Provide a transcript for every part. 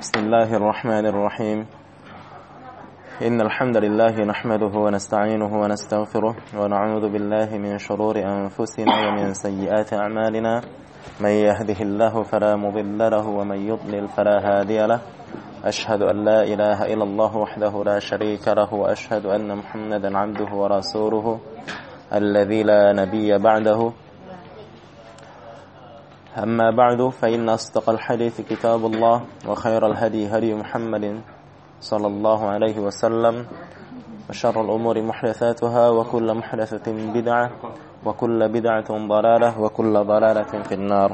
بسم الله الرحمن الرحيم إن الحمد لله نحمده ونستعينه ونستغفره ونعوذ بالله من شرور أنفسنا ومن سيئات أعمالنا من يهده الله فلا مضل له ومن يضلل فلا هادي له أشهد أن لا إله إلا الله وحده لا شريك له وأشهد أن محمدا عبده ورسوله الذي لا نبي بعده أما بعد فإن أصدق الحديث كتاب الله وخير الهدي هدي محمد صلى الله عليه وسلم وشر الأمور محدثاتها وكل محدثة بدعة وكل بدعة ضلالة وكل ضلالة في النار.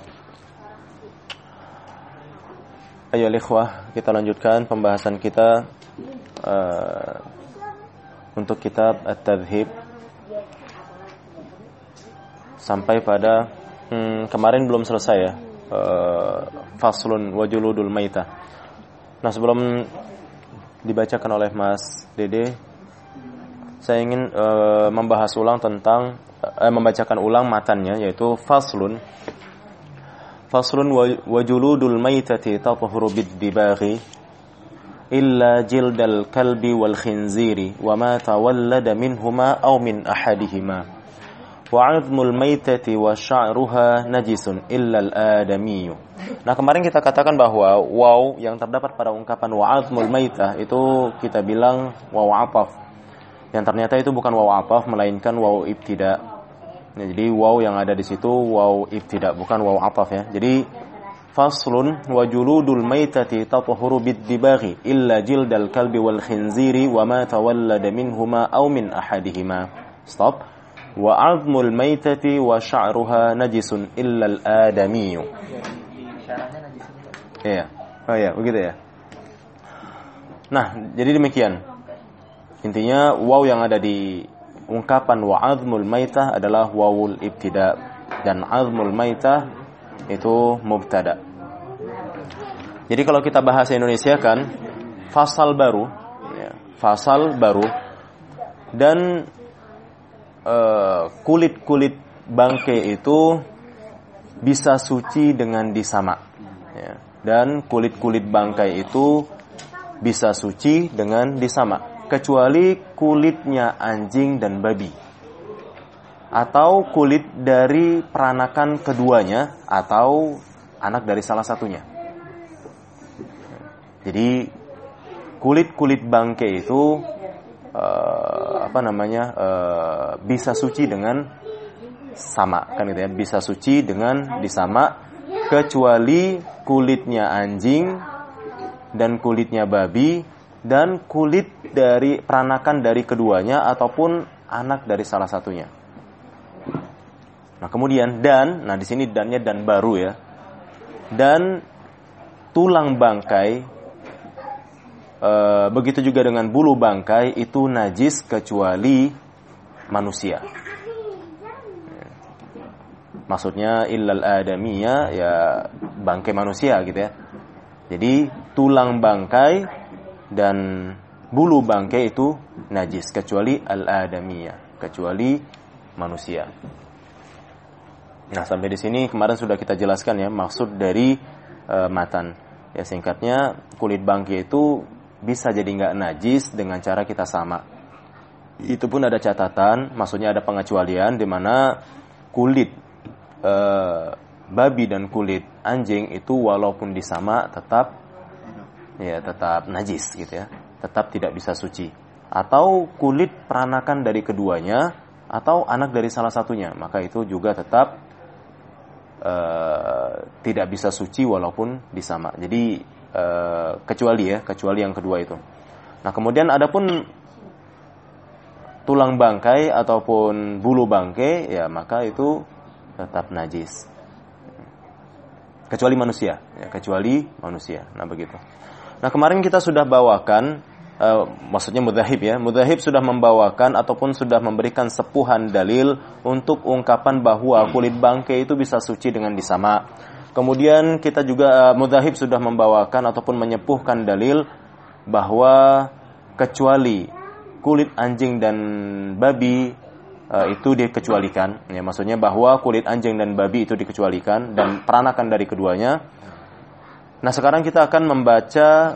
Ayo ikhwah, kita lanjutkan pembahasan kita untuk kitab At-Tadhib sampai pada kemarin belum selesai ya, faslun wa juludul maitah. Nah, sebelum dibacakan oleh Mas Dede, saya ingin membahas ulang tentang membacakan ulang matannya, yaitu faslun wa juludul maitati tathuru bid-dibaghi illa jildal kalbi wal khinziri wa ma tawallada minhuma aw min ahadihima wa'admul maitati wa sya'ruha najisun illal adamiyyu. Nah, kemarin kita katakan bahwa waw yang terdapat pada ungkapan wa'admul maitah itu kita bilang waw ataf. Yang ternyata itu bukan waw ataf melainkan waw ibtida. Nah, jadi waw yang ada di situ waw ibtida, bukan waw ataf ya. Jadi faslun wa juludul maitati tathuru bid-dibaghi illa jildal kalbi wal khinziri wa ma tawallada minhuma aw min ahadihima. Stop. Wa 'azmul maitati wa sya'ruha najisun illal adamiyyu. Iya. Oh ya, begitu ya. Nah, jadi demikian. Intinya waw yang ada di ungkapan wa 'azmul maitah adalah wawul ibtida dan 'azmul maitah itu mubtada. Jadi kalau kita bahasa Indonesia kan fasal baru ya, fasal baru dan kulit-kulit bangkai itu bisa suci dengan disama ya. Dan kulit-kulit bangkai itu bisa suci dengan disama kecuali kulitnya anjing dan babi atau kulit dari peranakan keduanya atau anak dari salah satunya. Jadi kulit-kulit bangkai itu bisa suci dengan sama kan gitu ya, bisa suci dengan disama kecuali kulitnya anjing dan kulitnya babi dan kulit dari peranakan dari keduanya ataupun anak dari salah satunya. Nah, kemudian di sini dannya dan baru ya. Dan tulang bangkai begitu juga dengan bulu bangkai itu najis kecuali manusia. Maksudnya illal adamiyya ya bangkai manusia gitu ya. Jadi tulang bangkai dan bulu bangkai itu najis kecuali al-adamiyya, kecuali manusia. Nah, sampai di sini kemarin sudah kita jelaskan ya maksud dari matan. Ya, singkatnya kulit bangkai itu bisa jadi nggak najis dengan cara kita sama. Itu pun ada catatan, maksudnya ada pengecualian di mana kulit babi dan kulit anjing itu walaupun disama tetap najis gitu ya, tetap tidak bisa suci. Atau kulit peranakan dari keduanya atau anak dari salah satunya, maka itu juga tetap tidak bisa suci walaupun disama. Jadi kecuali yang kedua itu. Nah, kemudian adapun tulang bangkai ataupun bulu bangkai ya maka itu tetap najis. Kecuali manusia, ya, kecuali manusia. Nah, begitu. Nah, kemarin kita sudah bawakan maksudnya Mudhahib sudah membawakan ataupun sudah memberikan sepuhan dalil untuk ungkapan bahwa kulit bangkai itu bisa suci dengan disama. Kemudian kita juga Mudhahib sudah membawakan ataupun menyepuhkan dalil bahwa kecuali kulit anjing dan babi itu dikecualikan. Ya, maksudnya bahwa kulit anjing dan babi itu dikecualikan dan peranakan dari keduanya. Nah, sekarang kita akan membaca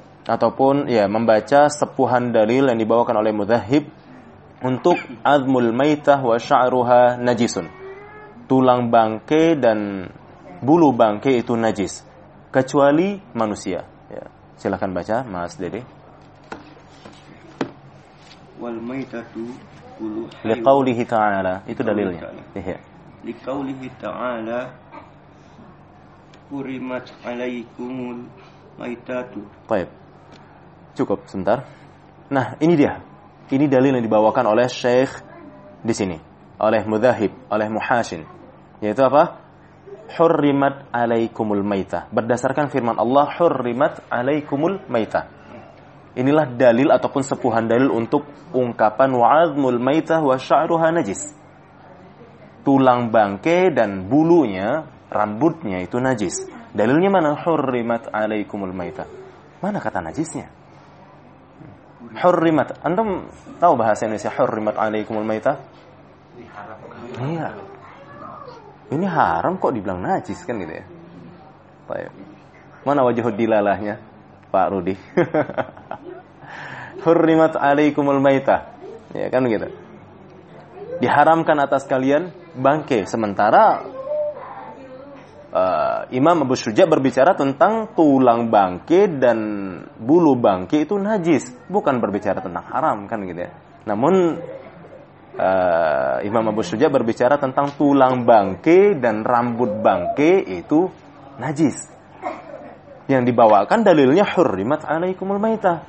sepuhan dalil yang dibawakan oleh Mudzahib untuk azmul maitah wa sya'ruha najisun. Tulang bangke dan bulu bangke itu najis kecuali manusia. Ya, silakan baca Mas Dede. Wal maitatu kullu Liqaulihi ta'ala, itu dalilnya. Iya. Liqaulihi ta'ala hurimat alaikumul maitatu. Baik. Cukup sebentar. Nah, ini dia. Ini dalil yang dibawakan oleh Syekh di sini, oleh Mudzahib, oleh Muhashin. Yaitu apa? Hurrimat alaikumul maitah. Berdasarkan firman Allah, hurrimat alaikumul maitah. Inilah dalil ataupun sepuhan dalil untuk ungkapan wa'azmul maitah wa sya'ruha najis. Tulang bangke dan bulunya, rambutnya itu najis. Dalilnya mana? Hurrimat alaikumul maitah. Mana kata najisnya? Hurrimat. Antum tahu bahasa Indonesia hurrimat alaikumul maitah? Iya. Ini haram kok dibilang najis kan gitu ya. Baik. Mana wajhud dilalahnya, Pak Rudi? Hurrimat alaikumul maitah. Ya kan gitu. Diharamkan atas kalian bangke, sementara Imam Abu Syuja berbicara tentang tulang bangke dan bulu bangke itu najis, bukan berbicara tentang haram kan gitu ya. Namun Imam Abu Syuja berbicara tentang tulang bangke dan rambut bangke itu najis. Yang dibawakan dalilnya hurrimat alaikumul maitah.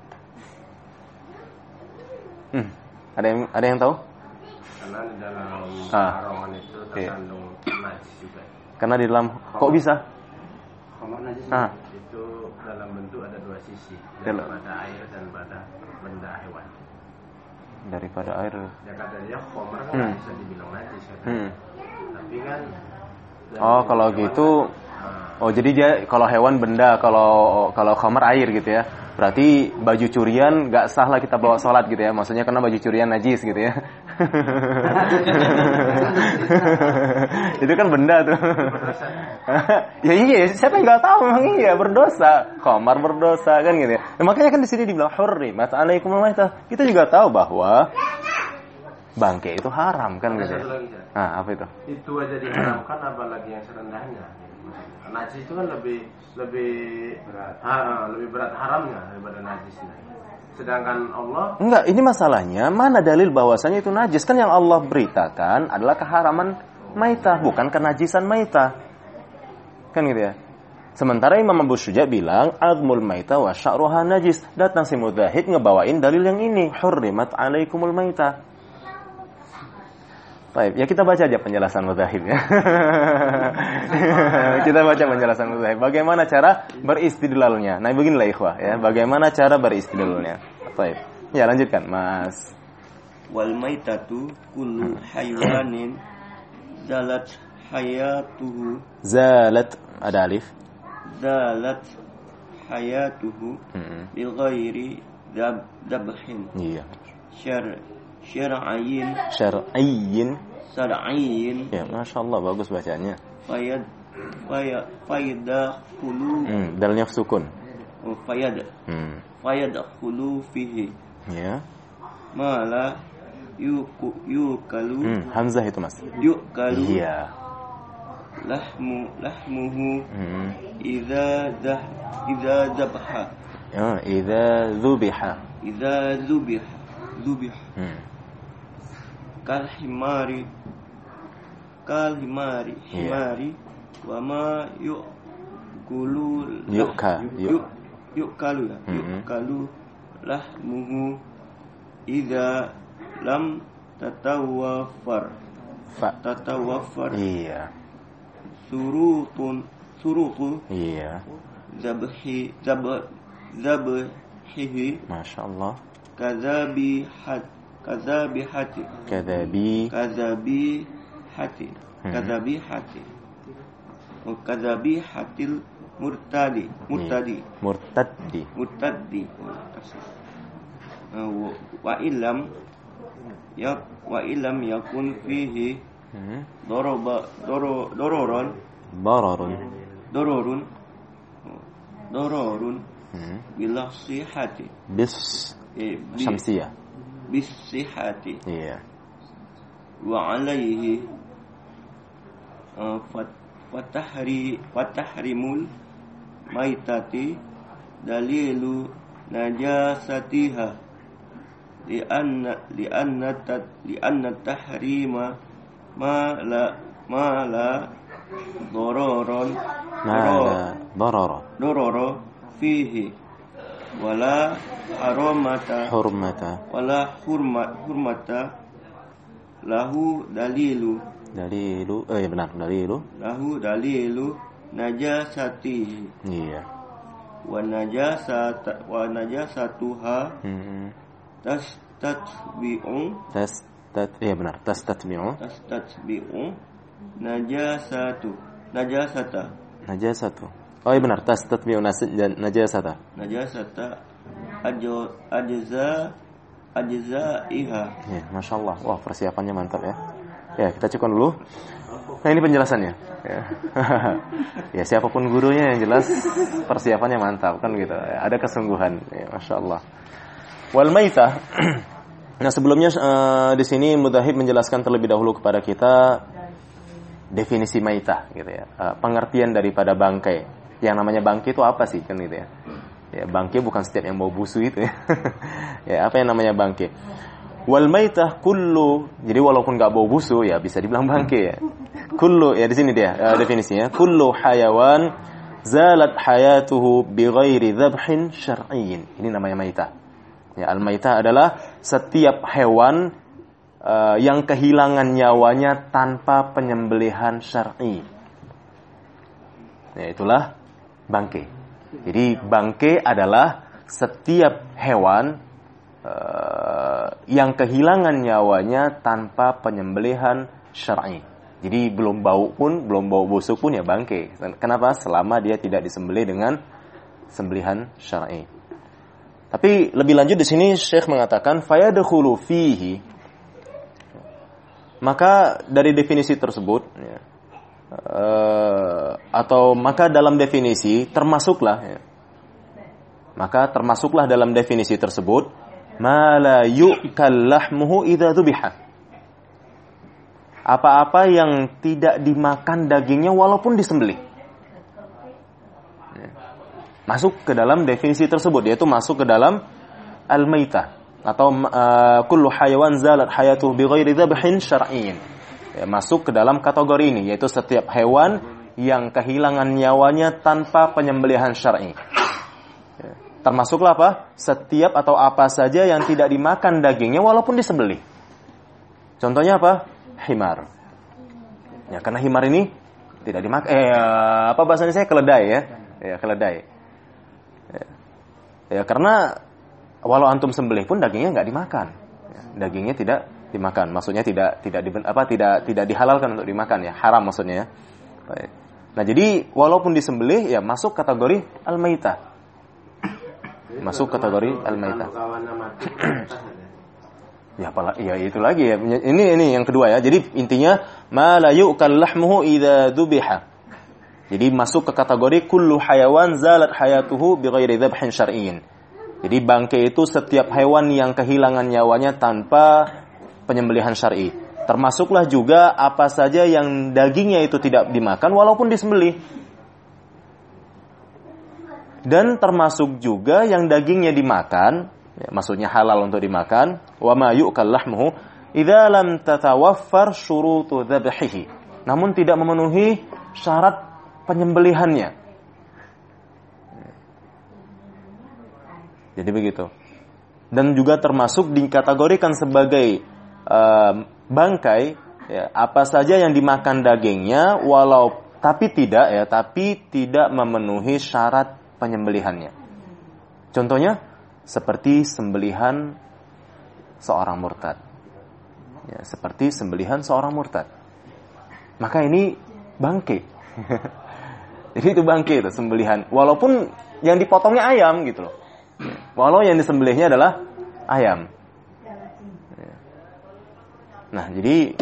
Ada yang tahu? Karena di dalam haroman itu terkandung najis juga. Karena di dalam kok bisa? Khamar najis itu dalam bentuk ada dua sisi, daripada air dan pada benda hewan. Daripada air. Ya kata dia khamar kan bisa dibilang najis katanya. Tapi kan kalau gitu jadi dia kalau hewan benda, kalau khamar air gitu ya. Berarti baju curian nggak sah lah kita bawa sholat gitu ya. Maksudnya karena baju curian najis gitu ya. Itu kan benda tuh. Ya iya, siapa yang nggak tahu memang iya berdosa. Khamar berdosa kan gitu ya. Nah, makanya kan di sini dibilang hurrimat alaikumul maitah. Kita juga tahu bahwa bangke itu haram kan gitu ya. Nah, apa itu? Itu aja diharamkan, apalagi yang serendahnya. Najis itu kan lebih berat haramnya daripada najisnya. Sedangkan Allah enggak, ini masalahnya mana dalil bahwasanya itu najis? Kan yang Allah beritakan adalah keharaman maitah, bukan kenajisan maitah. Kan gitu ya. Sementara Imam Abu Syuja bilang azmul maitah wa sya'ruha najis. Datang si Mudzahib ngebawain dalil yang ini, hurrimat alaikumul maitah. Baik, ya kita baca aja penjelasan Mudzahib ya. Kita baca penjelasan Mudzahib. Bagaimana cara beristidlalnya? Nah, beginilah ikhwah ya. Bagaimana cara beristidlalnya? Baik. Ya, lanjutkan, Mas. Wal maitatu kullu haywanin zalat hayatuhu. Zalat ada alif. Zalat hayatuhu bil ghairi dabhin. Iya. Syar'iyyin. Ya, Masya Allah, bagus bacanya. Fayadkhulu. Dalnya sukun. Fayadkhulu fihi. Ya. Mala yukalu. Hamzah itu, Mas. Yukalu. Iya. Lahmuhu. Idza dhabha. Ya, idza dzubiha. Kalhimari wa ma yukalu lahmuhu idza lam tatawaffar iya surutu iya zabhihi Masya Allah kadzabihati murtadi wa illam yakun fihi dororun dororun bila sihati bis syamsiyah. bis sihati Iya. wa alaihi fatahrimul maitati dalilu najasatiha lianna tahrima ma la dororon dororo fihi wala hurmata lahu dalilu benar, dalilu najasatihi. iya. wa najasatuha tastatbi'u Iya benar, tastatbi'u najasata. Oh iya benar, tastatbi'u najasata ajzaiha. Ya, Masya Allah. Wah, persiapannya mantap ya. Ya, kita cukupkan dulu. Nah, ini penjelasannya. Ya, ya siapapun gurunya yang jelas persiapannya mantap kan gitu. Ya, ada kesungguhan. Ya, Masya Allah. Wal maitah. Nah, sebelumnya di sini Mudahib menjelaskan terlebih dahulu kepada kita definisi maitah gitu ya. Pengertian daripada bangkai. Yang namanya bangkai itu apa sih kan gitu ya. Ya, bangkai bukan setiap yang bau busu itu ya. Ya, apa yang namanya bangkai? Wal maitah kullu. Jadi walaupun enggak bau busu ya bisa dibilang bangkai ya. Kullu ya di sini dia definisinya. Kullu hayawan zalat hayatuhu bighairi dzabhin syar'iyyin. Ini namanya maitah. Ya, al maitah adalah setiap hewan yang kehilangan nyawanya tanpa penyembelihan syar'i. Ya, itulah bangkai. Jadi bangkai adalah setiap hewan yang kehilangan nyawanya tanpa penyembelihan syar'i. Jadi belum bau busuk pun ya bangkai. Kenapa? Selama dia tidak disembelih dengan sembelihan syar'i. Tapi lebih lanjut di sini Syekh mengatakan fayadkhulu fihi. Maka dari definisi tersebut ya, atau maka dalam definisi termasuklah ya, dalam definisi tersebut ma la yu'kal lahmuhu idza dzubiha. Apa-apa yang tidak dimakan dagingnya walaupun disembelih. Masuk ke dalam definisi tersebut, yaitu masuk ke dalam al-maitah atau kullu hayawan zalat hayatuhu bighairi dzabhin syar'iyyin. Ya, masuk ke dalam kategori ini, yaitu setiap hewan yang kehilangan nyawanya tanpa penyembelihan syar'i. Ya, termasuklah apa? Setiap atau apa saja yang tidak dimakan dagingnya walaupun disembelih. Contohnya apa? Himar. Ya, karena himar ini tidak dimakan. Apa bahasanya saya? Keledai ya. Ya, keledai. Ya, karena walau antum sembelih pun dagingnya nggak dimakan. Ya, dagingnya tidak dimakan. Maksudnya tidak dihalalkan untuk dimakan ya, haram maksudnya ya. Baik. Nah, jadi walaupun disembelih ya masuk kategori al-maitah. Masuk kategori al-maitah. Ya apalah, ya itu lagi ya. Ini yang kedua ya. Jadi intinya ma la yu'kal lahmuhu idza dzubiha. Jadi masuk ke kategori kullu hayawan zalat hayatuhu bighairi dzabhin syar'iyyin. Jadi bangkai itu setiap hewan yang kehilangan nyawanya tanpa penyembelihan syar'i. Termasuklah juga apa saja yang dagingnya itu tidak dimakan walaupun disembelih. Dan termasuk juga yang dagingnya dimakan, ya, maksudnya halal untuk dimakan, wa ma yu'kal lahmuhu idza lam tatawaffar syurutu dzabhihi. Namun tidak memenuhi syarat penyembelihannya. Jadi begitu. Dan juga termasuk dikategorikan sebagai bangkai ya, apa saja yang dimakan dagingnya tapi tidak memenuhi syarat penyembelihannya. Contohnya seperti sembelihan seorang murtad. Ya, seperti sembelihan seorang murtad. Maka ini bangkai. Jadi itu bangkai itu sembelihan. Walaupun yang dipotongnya ayam gitu loh. Walau yang disembelihnya adalah ayam. Nah, jadi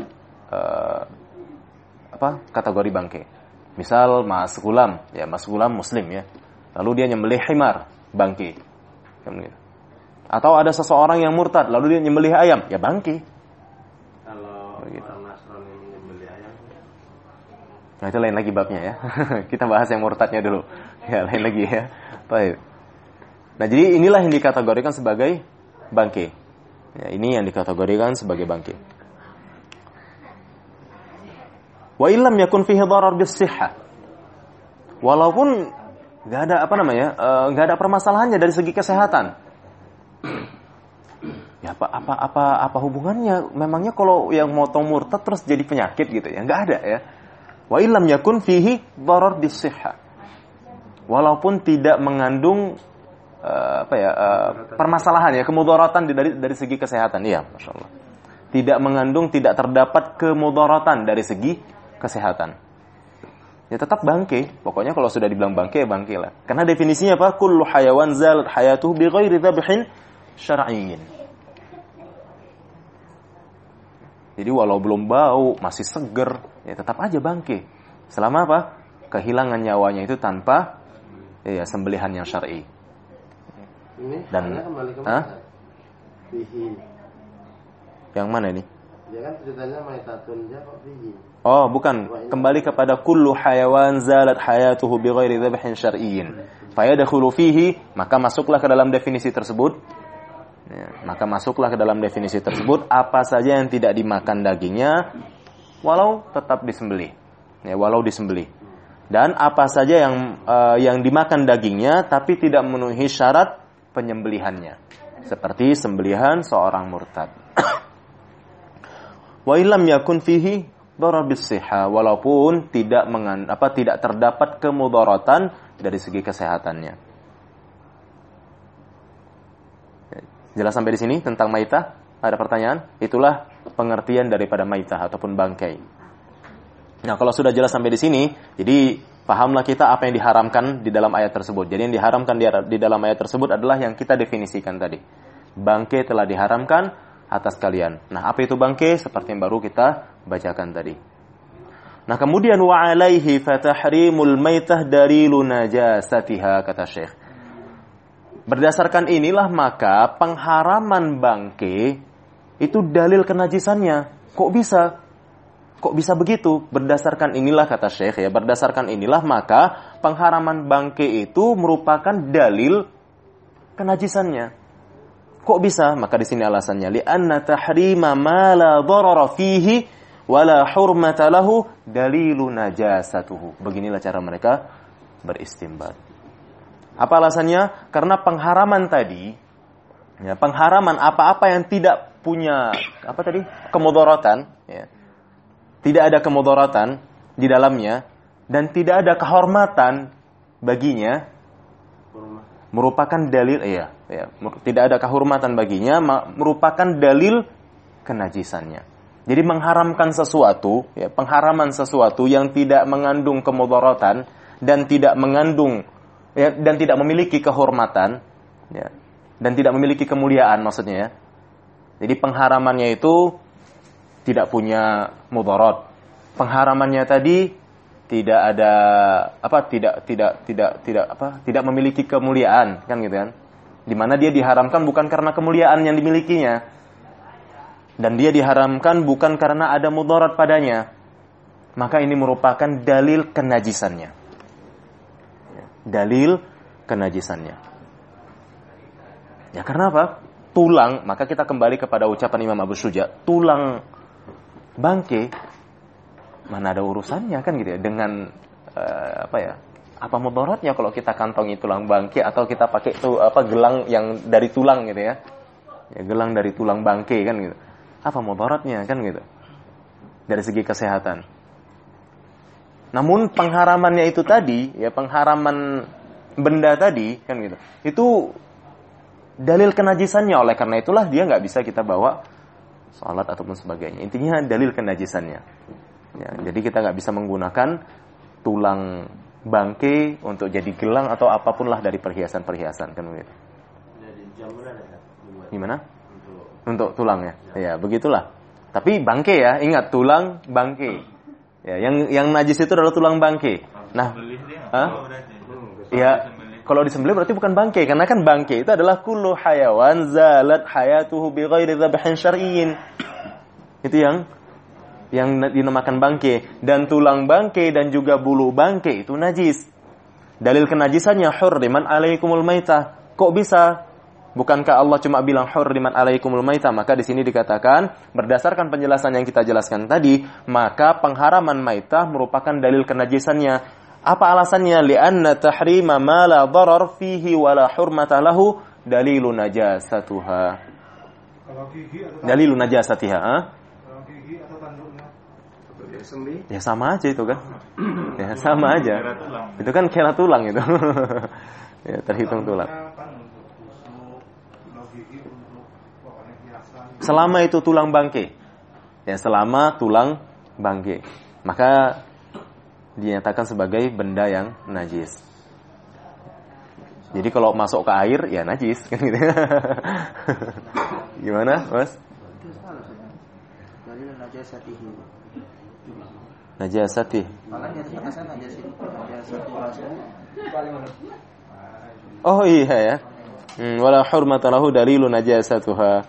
kategori bangkai. Misal mas gulam muslim ya. lalu dia nyembelih himar, bangke. Atau ada seseorang yang murtad, lalu dia nyembelih ayam, ya bangke. Kalau orang Nasrani menyembelih ayam, nah itu lain lagi babnya ya. Kita bahas yang murtadnya dulu. Ya lain lagi ya. Baik. Nah jadi inilah yang dikategorikan sebagai bangke. Ya, ini yang dikategorikan sebagai bangke. Wa illam yakun fihi dharar bis-sihhah. Walaupun enggak ada enggak ada permasalahannya dari segi kesehatan. Ya apa hubungannya? Memangnya kalau yang motong murtad terus jadi penyakit gitu ya? Enggak ada ya. Wa illam yakun fihi dharar bis-sihhah. Walaupun tidak mengandung permasalahan ya, kemudaratan dari segi kesehatan. Iya, masyaallah. Tidak mengandung, tidak terdapat kemudaratan dari segi kesehatan. Ya tetap bangke. Pokoknya kalau sudah dibilang bangke, ya bangke lah. Karena definisinya apa? Kullu hayawan zalat hayatuhu bi ghairi dzabhin syar'iyyin. Jadi walau belum bau, masih seger, ya tetap aja bangke. Selama apa? Kehilangan nyawanya itu tanpa sembelihan yang syar'i. ini Dan kembali ke mana? Fihi. Yang mana ini? Ya kan ceritanya maitatun dia kok fihi. Oh, bukan. Kembali kepada kullu hayawan zalat hayatuhu bighairi dzabhin syar'iyyin. Fayadkhulu fihi, maka masuklah ke dalam definisi tersebut. Ya, maka masuklah ke dalam definisi tersebut apa saja yang tidak dimakan dagingnya walau tetap disembelih. Ya, walau disembelih. Dan apa saja yang dimakan dagingnya tapi tidak memenuhi syarat penyembelihannya. Seperti sembelihan seorang murtad. Wa illam yakun fihi dharar bis-sihha, walaupun tidak terdapat kemudaratan dari segi kesehatannya. Jelas sampai di sini tentang maitah? Ada pertanyaan? Itulah pengertian daripada maitah ataupun bangkai. Nah, kalau sudah jelas sampai di sini, jadi pahamlah kita apa yang diharamkan di dalam ayat tersebut. Jadi yang diharamkan di dalam ayat tersebut adalah yang kita definisikan tadi. Bangkai telah diharamkan atas kalian. Nah, apa itu bangkai? Seperti yang baru kita bacakan tadi. Nah, kemudian wa alaihi fatahrimul maitah dalilu najasatiha, kata Syekh. Berdasarkan inilah maka pengharaman bangkai itu dalil kenajisannya. Kok bisa? Kok bisa begitu? Berdasarkan inilah, kata Syekh ya, berdasarkan inilah maka pengharaman bangkai itu merupakan dalil kenajisannya. Kok bisa? Maka di sini alasannya, li'anna tahrima ma la dharara fihi wa la hurmata lahu dalilu najasatuhu. Beginilah cara mereka beristinbat. Apa alasannya? Karena pengharaman tadi, ya, pengharaman apa-apa yang tidak punya kemudaratan, ya. Tidak ada kemudaratan di dalamnya dan tidak ada kehormatan baginya, merupakan dalil tidak ada kehormatan baginya merupakan dalil kenajisannya. Jadi mengharamkan sesuatu, ya, pengharaman sesuatu yang tidak mengandung kemudaratan dan tidak mengandung dan tidak memiliki kehormatan, ya, dan tidak memiliki kemuliaan maksudnya ya. Jadi pengharamannya itu tidak punya mudarat. Pengharamannya tadi tidak ada tidak memiliki kemuliaan, kan gitu kan? Di mana dia diharamkan bukan karena kemuliaan yang dimilikinya. Dan dia diharamkan bukan karena ada mudarat padanya. Maka ini merupakan dalil kenajisannya. Dalil kenajisannya. Ya karena apa? Tulang, maka kita kembali kepada ucapan Imam Abu Syuja, tulang bangkai mana ada urusannya kan gitu ya dengan apa mudaratnya kalau kita kantongi tulang bangkai atau kita pakai gelang yang dari tulang gitu ya. Ya gelang dari tulang bangkai kan gitu. Apa mudaratnya kan gitu. Dari segi kesehatan. Namun pengharamannya itu tadi, ya pengharaman benda tadi kan gitu. Itu dalil kenajisannya, oleh karena itulah dia nggak bisa kita bawa salat ataupun sebagainya. Intinya dalil kenajisannya. Ya, jadi kita nggak bisa menggunakan tulang bangkai untuk jadi gelang atau apapun lah dari perhiasan-perhiasan kan gitu. Jadi jamur ada gimana? Untuk tulang ya. Ya, begitulah. Tapi bangkai ya, ingat tulang bangkai. Ya, yang najis itu adalah tulang bangkai. Nah, ya Kalau disembelih berarti bukan bangkai, karena kan bangkai itu adalah kullu hayawan zalat hayatuhu bi ghairi dzabhin syar'iyyin. Itu yang dinamakan bangkai. Dan tulang bangkai dan juga bulu bangkai itu najis. Dalil kenajisannya hurriman alaikumul maitah. Kok bisa? Bukankah Allah cuma bilang hurriman alaikumul maitah? Maka di sini dikatakan berdasarkan penjelasan yang kita jelaskan tadi, maka pengharaman maitah merupakan dalil kenajisannya. Apa alasannya? Li'anna tahrima ma la darar fihi wa la hurmata lahu dalilun najasatuha. Dalilun najasatiha. Kalau gigi atau tanduknya? Ya sama aja itu kan. Ya sama aja. Itu kan kera tulang itu. Ya terhitung tulang. Selama itu tulang bangkai. Ya selama tulang bangkai. Maka dinyatakan sebagai benda yang najis. Jadi kalau masuk ke air ya najis kan gitu. Gimana, Mas? Najasati. Oh iya ya. Wala hurmata lahu dalilun najasatuha.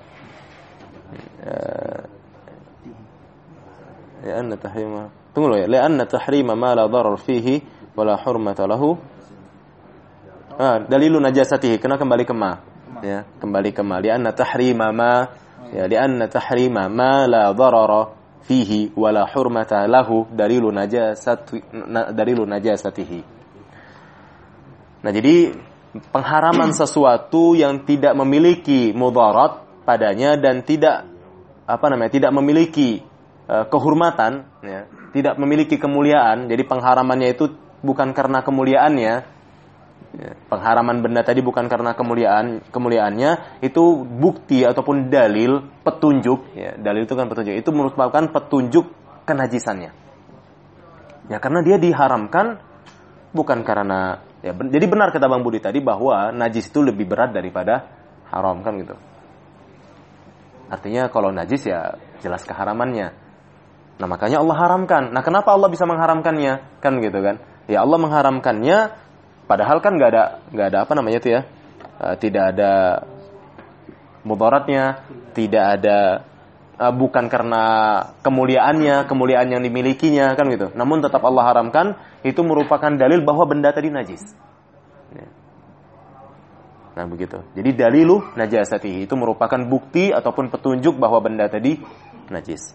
Ya anna tahrima. Tunggu loh ya. Li'anna tahrima ma la darar fihi wa la hurmata lahu. Dalilun najasatihi. Kena kembali ke ma. Ya, kembali ke ma. Li'anna tahrima ma. Ya, li'anna tahrima ma la darara fihi wa la hurmata lahu dalilun najasatihi. Nah, jadi pengharaman sesuatu yang tidak memiliki mudarat padanya dan tidak tidak memiliki kehormatan, ya, tidak memiliki kemuliaan. Jadi pengharamannya itu bukan karena kemuliaannya. Ya, pengharaman benda tadi bukan karena kemuliaannya, itu bukti ataupun dalil petunjuk. Ya, dalil itu kan petunjuk. Itu merupakan petunjuk kenajisannya. Ya, karena dia diharamkan bukan karena jadi benar kata Bang Budi tadi bahwa najis itu lebih berat daripada haram kan gitu. Artinya kalau najis ya jelas keharamannya. Nah, makanya Allah haramkan. Nah, kenapa Allah bisa mengharamkannya? Kan gitu kan. Ya Allah mengharamkannya padahal kan enggak ada tidak ada mudaratnya, tidak ada bukan karena kemuliaan yang dimilikinya kan gitu. Namun tetap Allah haramkan, itu merupakan dalil bahwa benda tadi najis. Nah, begitu. Jadi dalilu najasatihi itu merupakan bukti ataupun petunjuk bahwa benda tadi najis.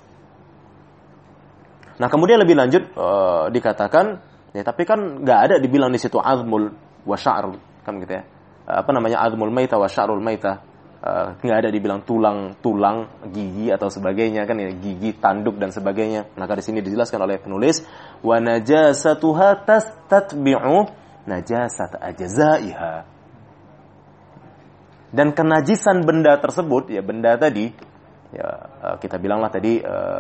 Nah, kemudian lebih lanjut dikatakan, ya tapi kan nggak ada dibilang di situ azmul wa sya'rul, kan gitu ya. Azmul maita wa sya'rul maita. Nggak ada dibilang tulang, gigi atau sebagainya kan ya, gigi, tanduk dan sebagainya. Maka di sini dijelaskan oleh penulis wa najasatuha tastatbi'u najasat ajzaiha. Dan kenajisan benda tersebut, ya benda tadi, ya kita bilanglah tadi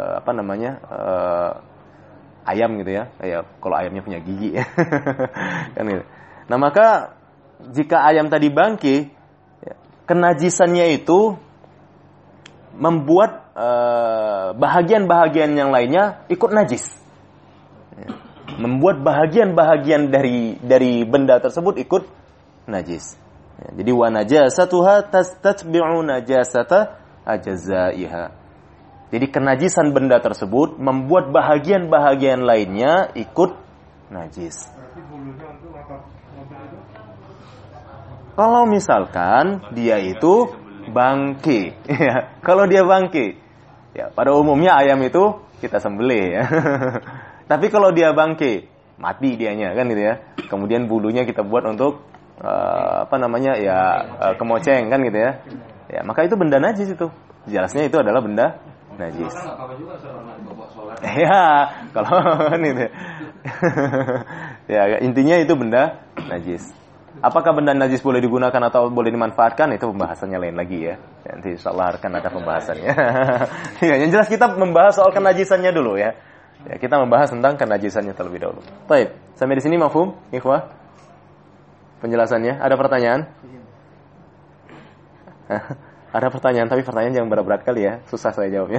ayam gitu ya. Ya kalau ayamnya punya gigi ya. Kan gitu. Nah, maka jika ayam tadi bangkai, ya, kenajisannya itu membuat bahagian-bahagian yang lainnya ikut najis. Ya. Membuat bahagian-bagian dari benda tersebut ikut najis. Ya, jadi wa najasatuha tastatbi'u najasata ajzaiha. Jadi kenajisan benda tersebut membuat bahagian-bahagian lainnya ikut najis. Kalau misalkan dia itu bangkai, ya, kalau dia bangkai, ya pada umumnya ayam itu kita sembelih ya. Tapi kalau dia bangkai, mati dianya kan gitu ya. Kemudian bulunya kita buat untuk kemoceng kan gitu ya. Ya, maka itu benda najis itu. Jelasnya itu adalah benda najis. Ya, kalau gitu. Ya, intinya itu benda najis. Apakah benda najis boleh digunakan atau boleh dimanfaatkan? Itu pembahasannya lain lagi ya. Nanti insyaallah akan ada pembahasannya. Ya, yang jelas kita membahas soal kenajisannya dulu ya. Ya, kita membahas tentang kenajisannya terlebih dahulu. Baik, sampai di sini mafhum, ikhwah? Penjelasannya, ada pertanyaan? Ada pertanyaan, tapi pertanyaan yang berat-berat kali ya. Susah saya jawabnya.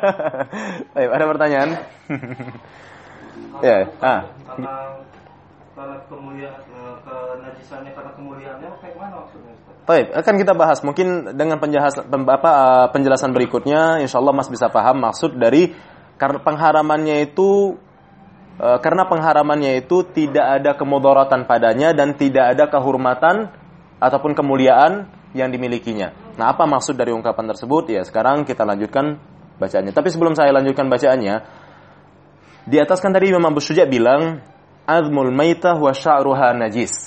Baik, ada pertanyaan? Ya, karena kemuliaan, kenajisannya karena kemuliaannya, kayak mana maksudnya Ustaz? Baik, akan kita bahas mungkin dengan penjelasan berikutnya. Insyaallah Mas bisa paham maksud dari karena pengharamannya itu tidak ada kemudaratan padanya dan tidak ada kehormatan ataupun kemuliaan yang dimilikinya. Nah, apa maksud dari ungkapan tersebut? Ya, sekarang kita lanjutkan bacaannya. Tapi sebelum saya lanjutkan bacaannya, di atas kan tadi Imam Abu Syuja bilang azmul maitah wa sya'ruha najis.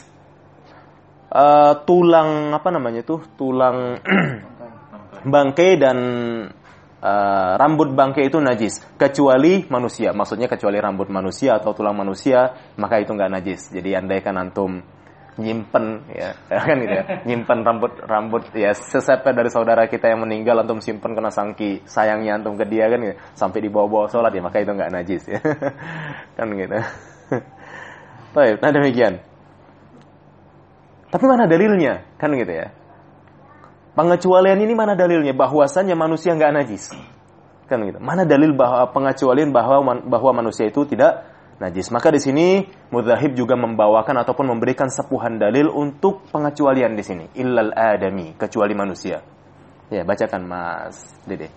Tulang tulang bangkai dan rambut bangkai itu najis kecuali manusia. Maksudnya kecuali rambut manusia atau tulang manusia, maka itu enggak najis. Jadi andaikan antum nyimpen ya kan gitu ya, nyimpen rambut ya sesepe dari saudara kita yang meninggal, antum simpen kena sangki sayangnya antum ke dia kan gitu, sampai dibawa-bawa sholat ya, maka itu enggak najis ya. Kan gitu. Baik, nah demikian. Tapi mana dalilnya? Kan gitu ya. Pengecualian ini mana dalilnya bahwasannya manusia enggak najis? Kan gitu. Mana dalil bahwa pengecualian bahwa manusia itu tidak najis? Maka di sini Mudzahib juga membawakan ataupun memberikan sepuhan dalil untuk pengecualian di sini. Illal adami, kecuali manusia. Ya, bacakan Mas Dede.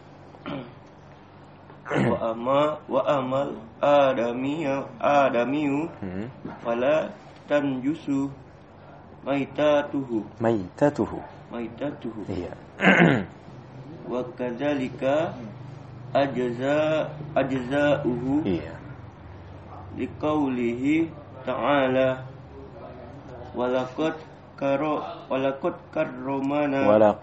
wa amal adamiyu fala tanjusu maitatuhu. Iya. Wa kadzalika ajza'uhu. Iya. Liqaulihi ta'ala walaqad karramna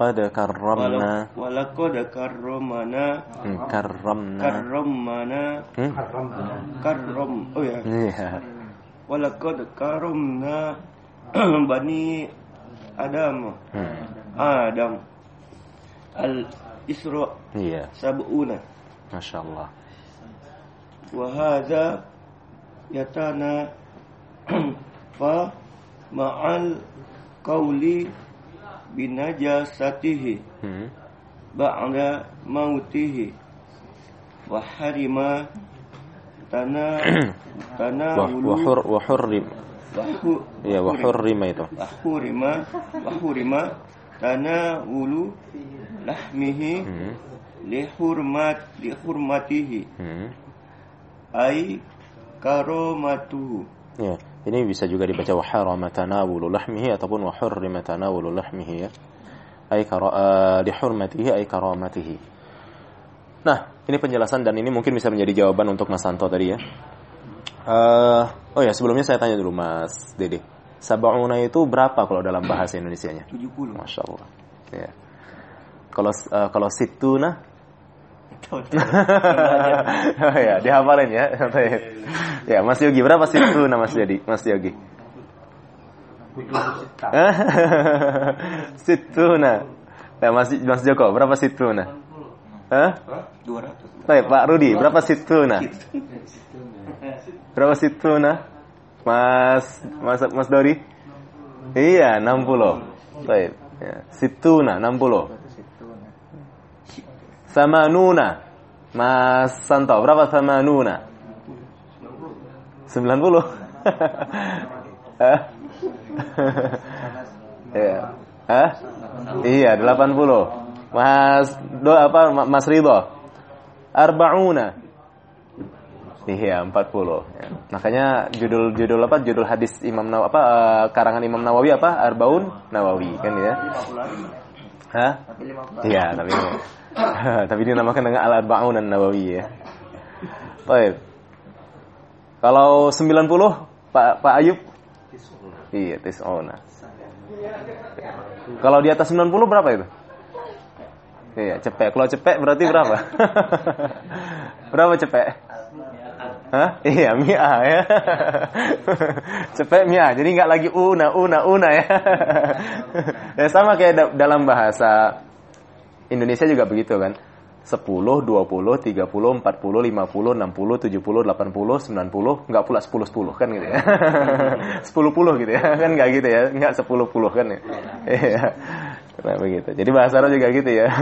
walaqad karramna bani Adam al-Isra sab'una. Masyaallah. Wa hadza yatana fa ma'al qawli binajasatihi ba'da mautihi wa harima wa hurima tanawulu lahmihi li hurmatihi ay karamatuhu. Ya, ini bisa juga dibaca wa harama tanawulu lahmihi ataupun wa hurrima tanawulu lahmihi ya. Ay li hurmatihi ay karamatihi. Nah, ini penjelasan dan ini mungkin bisa menjadi jawaban untuk Mas Santo tadi ya. Oh ya, sebelumnya saya tanya dulu Mas Dede. Sab'una itu berapa kalau dalam bahasa Indonesianya? 70. Masyaallah. Ya. Kalau situna ya, dihafalin ya. Ya, Mas Yogi berapa situna Mas Yogi? Situna. Ya, Mas Joko berapa situna? 200. Baik, Pak Rudi berapa situna? Berapa situna? Mas Dori? Iya, 60. Baik. Ya, situna 60. Samanuna. Mas Santo, berapa samanuna? 90. Iya, 80. Mas Ridho? Arba'una. Iya, 40. Ya. Makanya judul hadis Imam Nawawi karangan Imam Nawawi apa? Arbaun Nawawi kan ya. Hah? Iya, tapi dinamakan dengan Al-Arba'un An-Nawawi ya. Baik. Kalau 90 Pak Ayub? Iya, tis'una. Kalau di atas 90 berapa itu? Iya, cepek. Kalau cepek berarti berapa? Berapa cepek? Hah? Iya, mi'ah ya. Cepek mi'ah. Jadi enggak lagi una ya. Ya sama kayak dalam bahasa Indonesia juga begitu kan. 10, 20, 30, 40, 50, 60, 70, 80, 90, enggak pula 10 kan gitu ya. 10 gitu ya. Kan enggak gitu ya. Enggak 10 kan ya. Iya. Nah, begitu. Jadi bahasa Arab juga gitu ya.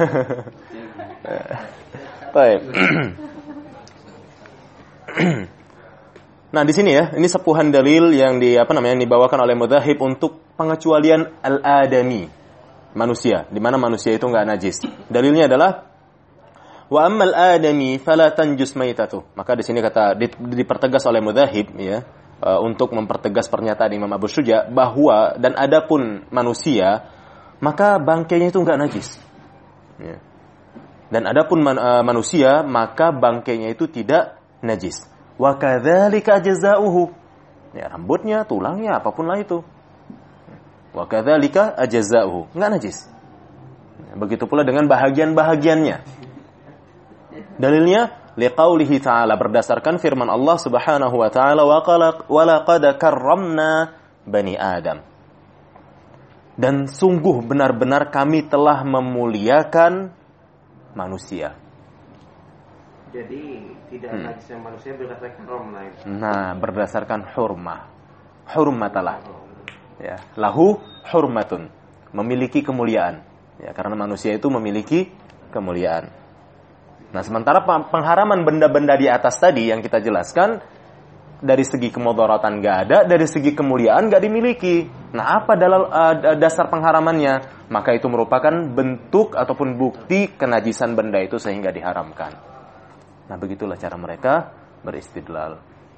Baik. Nah, di sini ya, ini sepuhan dalil yang dibawakan oleh madzhab untuk pengecualian al-adami, manusia, di mana manusia itu enggak najis. Dalilnya adalah wa ammal adami fala tanjus maitatu. Maka di sini dipertegas oleh madzhab ya, untuk mempertegas pernyataan Imam Abu Syuja bahwa dan adapun manusia maka bangkainya itu enggak najis. Ya. Dan adapun manusia maka bangkainya itu tidak najis. Wa kadzalika jazaohu. Ya, rambutnya, tulangnya, apapun lah itu. Wa kadzalika jazaohu, enggak najis. Begitu pula dengan bahagian-bahagiannya. Dalilnya liqaulihi ta'ala, berdasarkan firman Allah Subhanahu wa ta'ala, wa laqad karramna bani Adam. Dan sungguh benar-benar kami telah memuliakan manusia. Jadi tidak najisnya manusia berdasarkan hurmah. Nah, berdasarkan hurmah. Hurmatalah. Ya, lahu hurmatun, memiliki kemuliaan. Ya, karena manusia itu memiliki kemuliaan. Nah, sementara pengharaman benda-benda di atas tadi yang kita jelaskan, dari segi kemudaratan enggak ada, dari segi kemuliaan enggak dimiliki. Nah, apa dasar pengharamannya? Maka itu merupakan bentuk ataupun bukti kenajisan benda itu sehingga diharamkan. Nah, begitulah cara mereka beristidlal.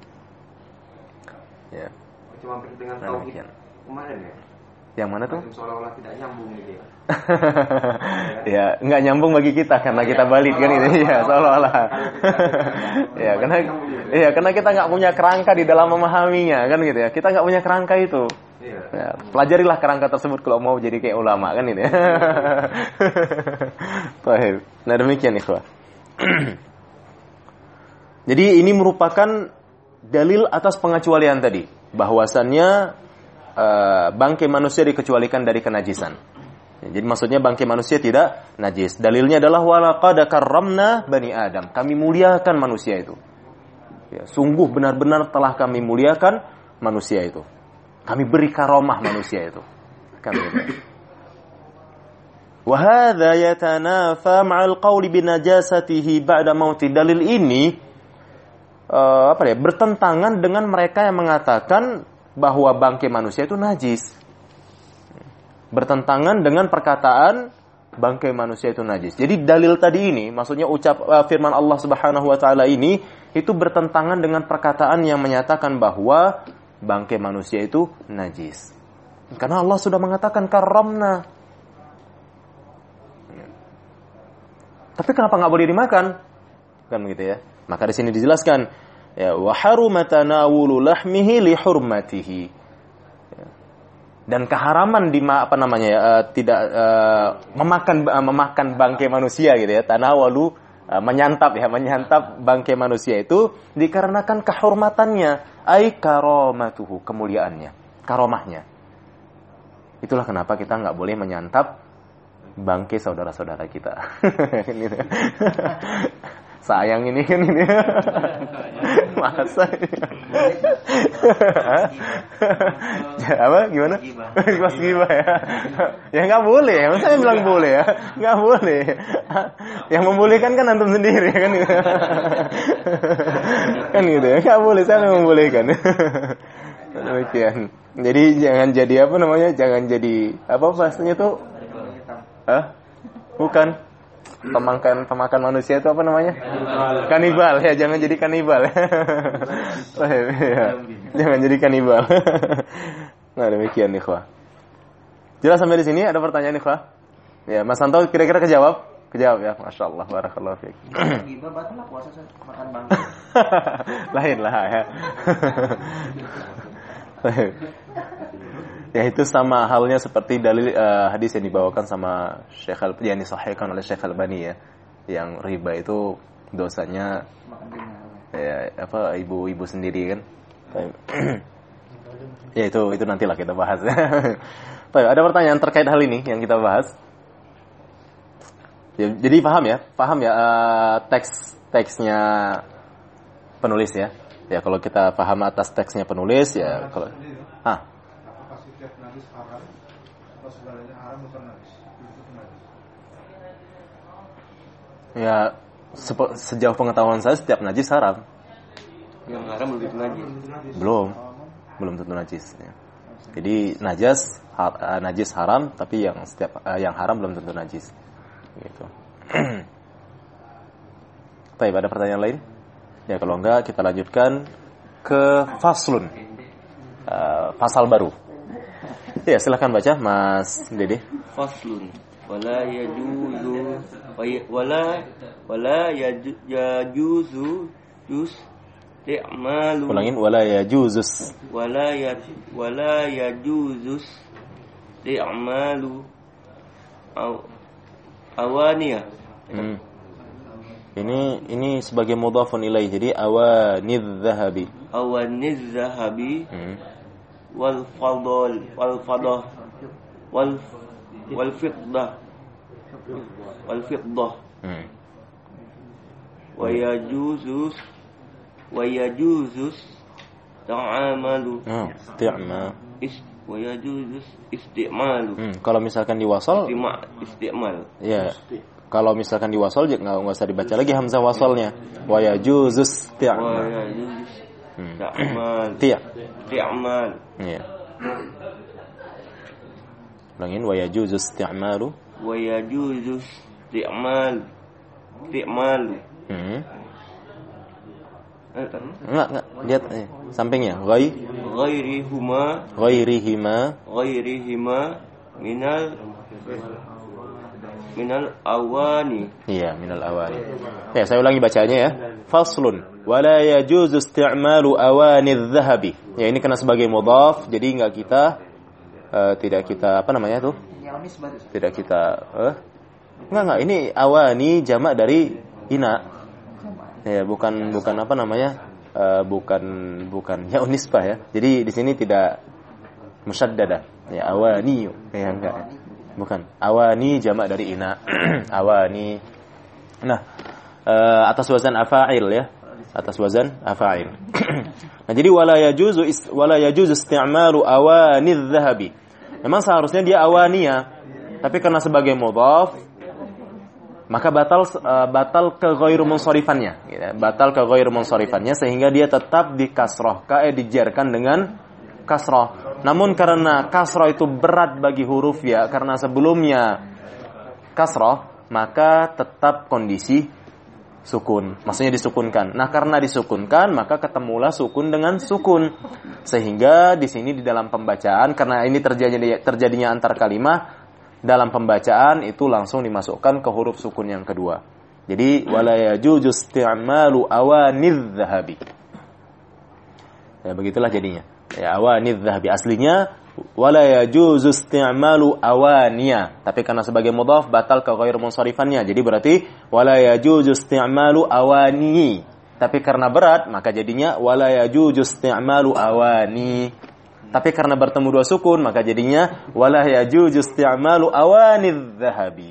Ya. Cuma dengan tauhid kemarin ya. Yang mana tuh? Seolah-olah tidak nyambung gitu ya. Ya, enggak nyambung bagi kita karena kita balik kan gitu. Ya, seolah-olah. Ya, karena kita enggak punya kerangka di dalam memahaminya kan gitu ya. Kita enggak punya kerangka itu. Ya, pelajarilah kerangka tersebut kalau mau jadi kayak ulama kan gitu ya. Baik. Nah, demikian ikhwah. Jadi ini merupakan dalil atas pengecualian tadi, bahwasannya bangkai manusia dikecualikan dari kenajisan. Ya, jadi maksudnya bangkai manusia tidak najis. Dalilnya adalah walaqad karramna bani Adam. Kami muliakan manusia itu. Ya, sungguh benar-benar telah kami muliakan manusia itu. Kami beri karomah manusia itu. Kami wa hadza yatanafa ma'al qawli binajasatihi ba'da mauti. Dalil ini bertentangan dengan mereka yang mengatakan bahwa bangkai manusia itu najis. Bertentangan dengan perkataan bangkai manusia itu najis. Jadi dalil tadi ini, maksudnya firman Allah Subhanahu wa taala ini itu bertentangan dengan perkataan yang menyatakan bahwa bangkai manusia itu najis. Karena Allah sudah mengatakan karramna. Tapi kenapa enggak boleh dimakan? Kan begitu ya. Maka di sini dijelaskan, ya, wa haruma tanawulu lahmihi li hurmatihi. Ya. Dan keharaman tidak memakan bangkai manusia gitu ya. Tanawalu menyantap bangkai manusia itu dikarenakan kehormatannya, ai karamatuhu, kemuliaannya, karomahnya. Itulah kenapa kita enggak boleh menyantap bangkai saudara-saudara kita. Sayang ini kan ini. Masa apa gimana? Mas gibah ya. Ya enggak boleh. Saya bilang boleh ya. Enggak boleh. Yang membolehkan kan antum sendiri kan gitu. Kan gitu ya. Enggak boleh, saya membolehkan. Demikian. Jadi jangan jadi jangan jadi apa bahasanya tuh? Bukan. Pemakan manusia itu apa namanya? Kanibal. Ya, jangan jadi kanibal. Ya, jangan jadi kanibal. Nah, demikian ikhwah. Jelas sampai di sini? Ada pertanyaan ikhwah? Ya, Mas Santo kira-kira kejawab? Kejawab ya, Masya Allah, barakallahu fiik. Gibah batal lah puasa makan bangkai. Lain lah ya. Ya, itu sama halnya seperti dalil hadis yang dibawakan sama Syekh yang disahihkan oleh Syekh Albani ya, yang riba itu dosanya ya ibu-ibu sendiri kan. Ya itu nantilah kita bahas. Baik, ada pertanyaan terkait hal ini yang kita bahas. Ya, jadi paham ya teksnya penulis ya. Ya kalau kita paham atas teksnya penulis ya kalau najis haram atau segalanya haram bukan najis. Ya sejauh pengetahuan saya setiap najis haram. Yang haram belum tentu najis. Belum tentu najis. Ya. Jadi najis haram, tapi yang haram belum tentu najis. Gitu. Baik, ada pertanyaan lain? Ya kalau enggak kita lanjutkan ke faslun. Pasal baru. Ya, silakan baca Mas Dede. Faslun wala yajuzu yajuzu isti'malu. Ulangin wala yajuzus isti'malu awaniya. Ini sebagai mudhafun ilaih. Jadi awanidz zahabi wal fiddah wa yajuzus ta'amalu wa yajuzus isti'malu. Kalau misalkan diwasal isti'mal. Ya. Kalau misalkan diwasal enggak usah dibaca lagi hamzah wasalnya. Wa yajuzus ta'mal. Ta'mal. Iya. Ulangin wa yajuzu isti'malu. Wa yajuzu isti'malu. Enggak. Lihat sampingnya. Ghairihima minal awani. Iya, minal awani. Ya, saya ulangi bacanya ya. Faslun wala yajuzu isti'malu awanidz zahabi. Ya, ini karena sebagai mudhaf, jadi tidak kita apa namanya tuh? Tidak kita enggak, ini awani jamak dari ina. Ya, bukan apa namanya? Bukan ya unisbah ya. Jadi di sini tidak musyaddadah. Ya, awani. Ya, enggak. Bukan. Awani jamak dari ina. Awani. Nah, atas wazan afa'il ya. Atas wazan afa'il. Nah, jadi wala yajuzu isti'malu awanidz zahabi. Memang seharusnya dia awaniya, tapi karena sebagai mudhaf maka batal ke ghairu munsarifannya, gitu. Batal ke ghairu munsarifannya sehingga dia tetap dijarkan dengan kasrah. Namun karena kasrah itu berat bagi huruf ya, karena sebelumnya kasrah, maka tetap kondisi sukun. Maksudnya disukunkan. Nah, karena disukunkan, maka ketemulah sukun dengan sukun. Sehingga di sini di dalam pembacaan, karena ini terjadinya antar kalimah, dalam pembacaan itu langsung dimasukkan ke huruf sukun yang kedua. Jadi wala yajuzu isti'malu awanidz zahabi. Ya, begitulah jadinya. Ya, awanidz zahabi aslinya wala yajuzu isti'malu awaniya, tapi karena sebagai mudhaf batal ke ghairu munsarifannya. Jadi berarti wala yajuzu isti'malu awani, tapi karena berat maka jadinya wala yajuzu isti'malu awani. Tapi karena bertemu dua sukun maka jadinya wala yajuzu isti'malu awanidz zahabi.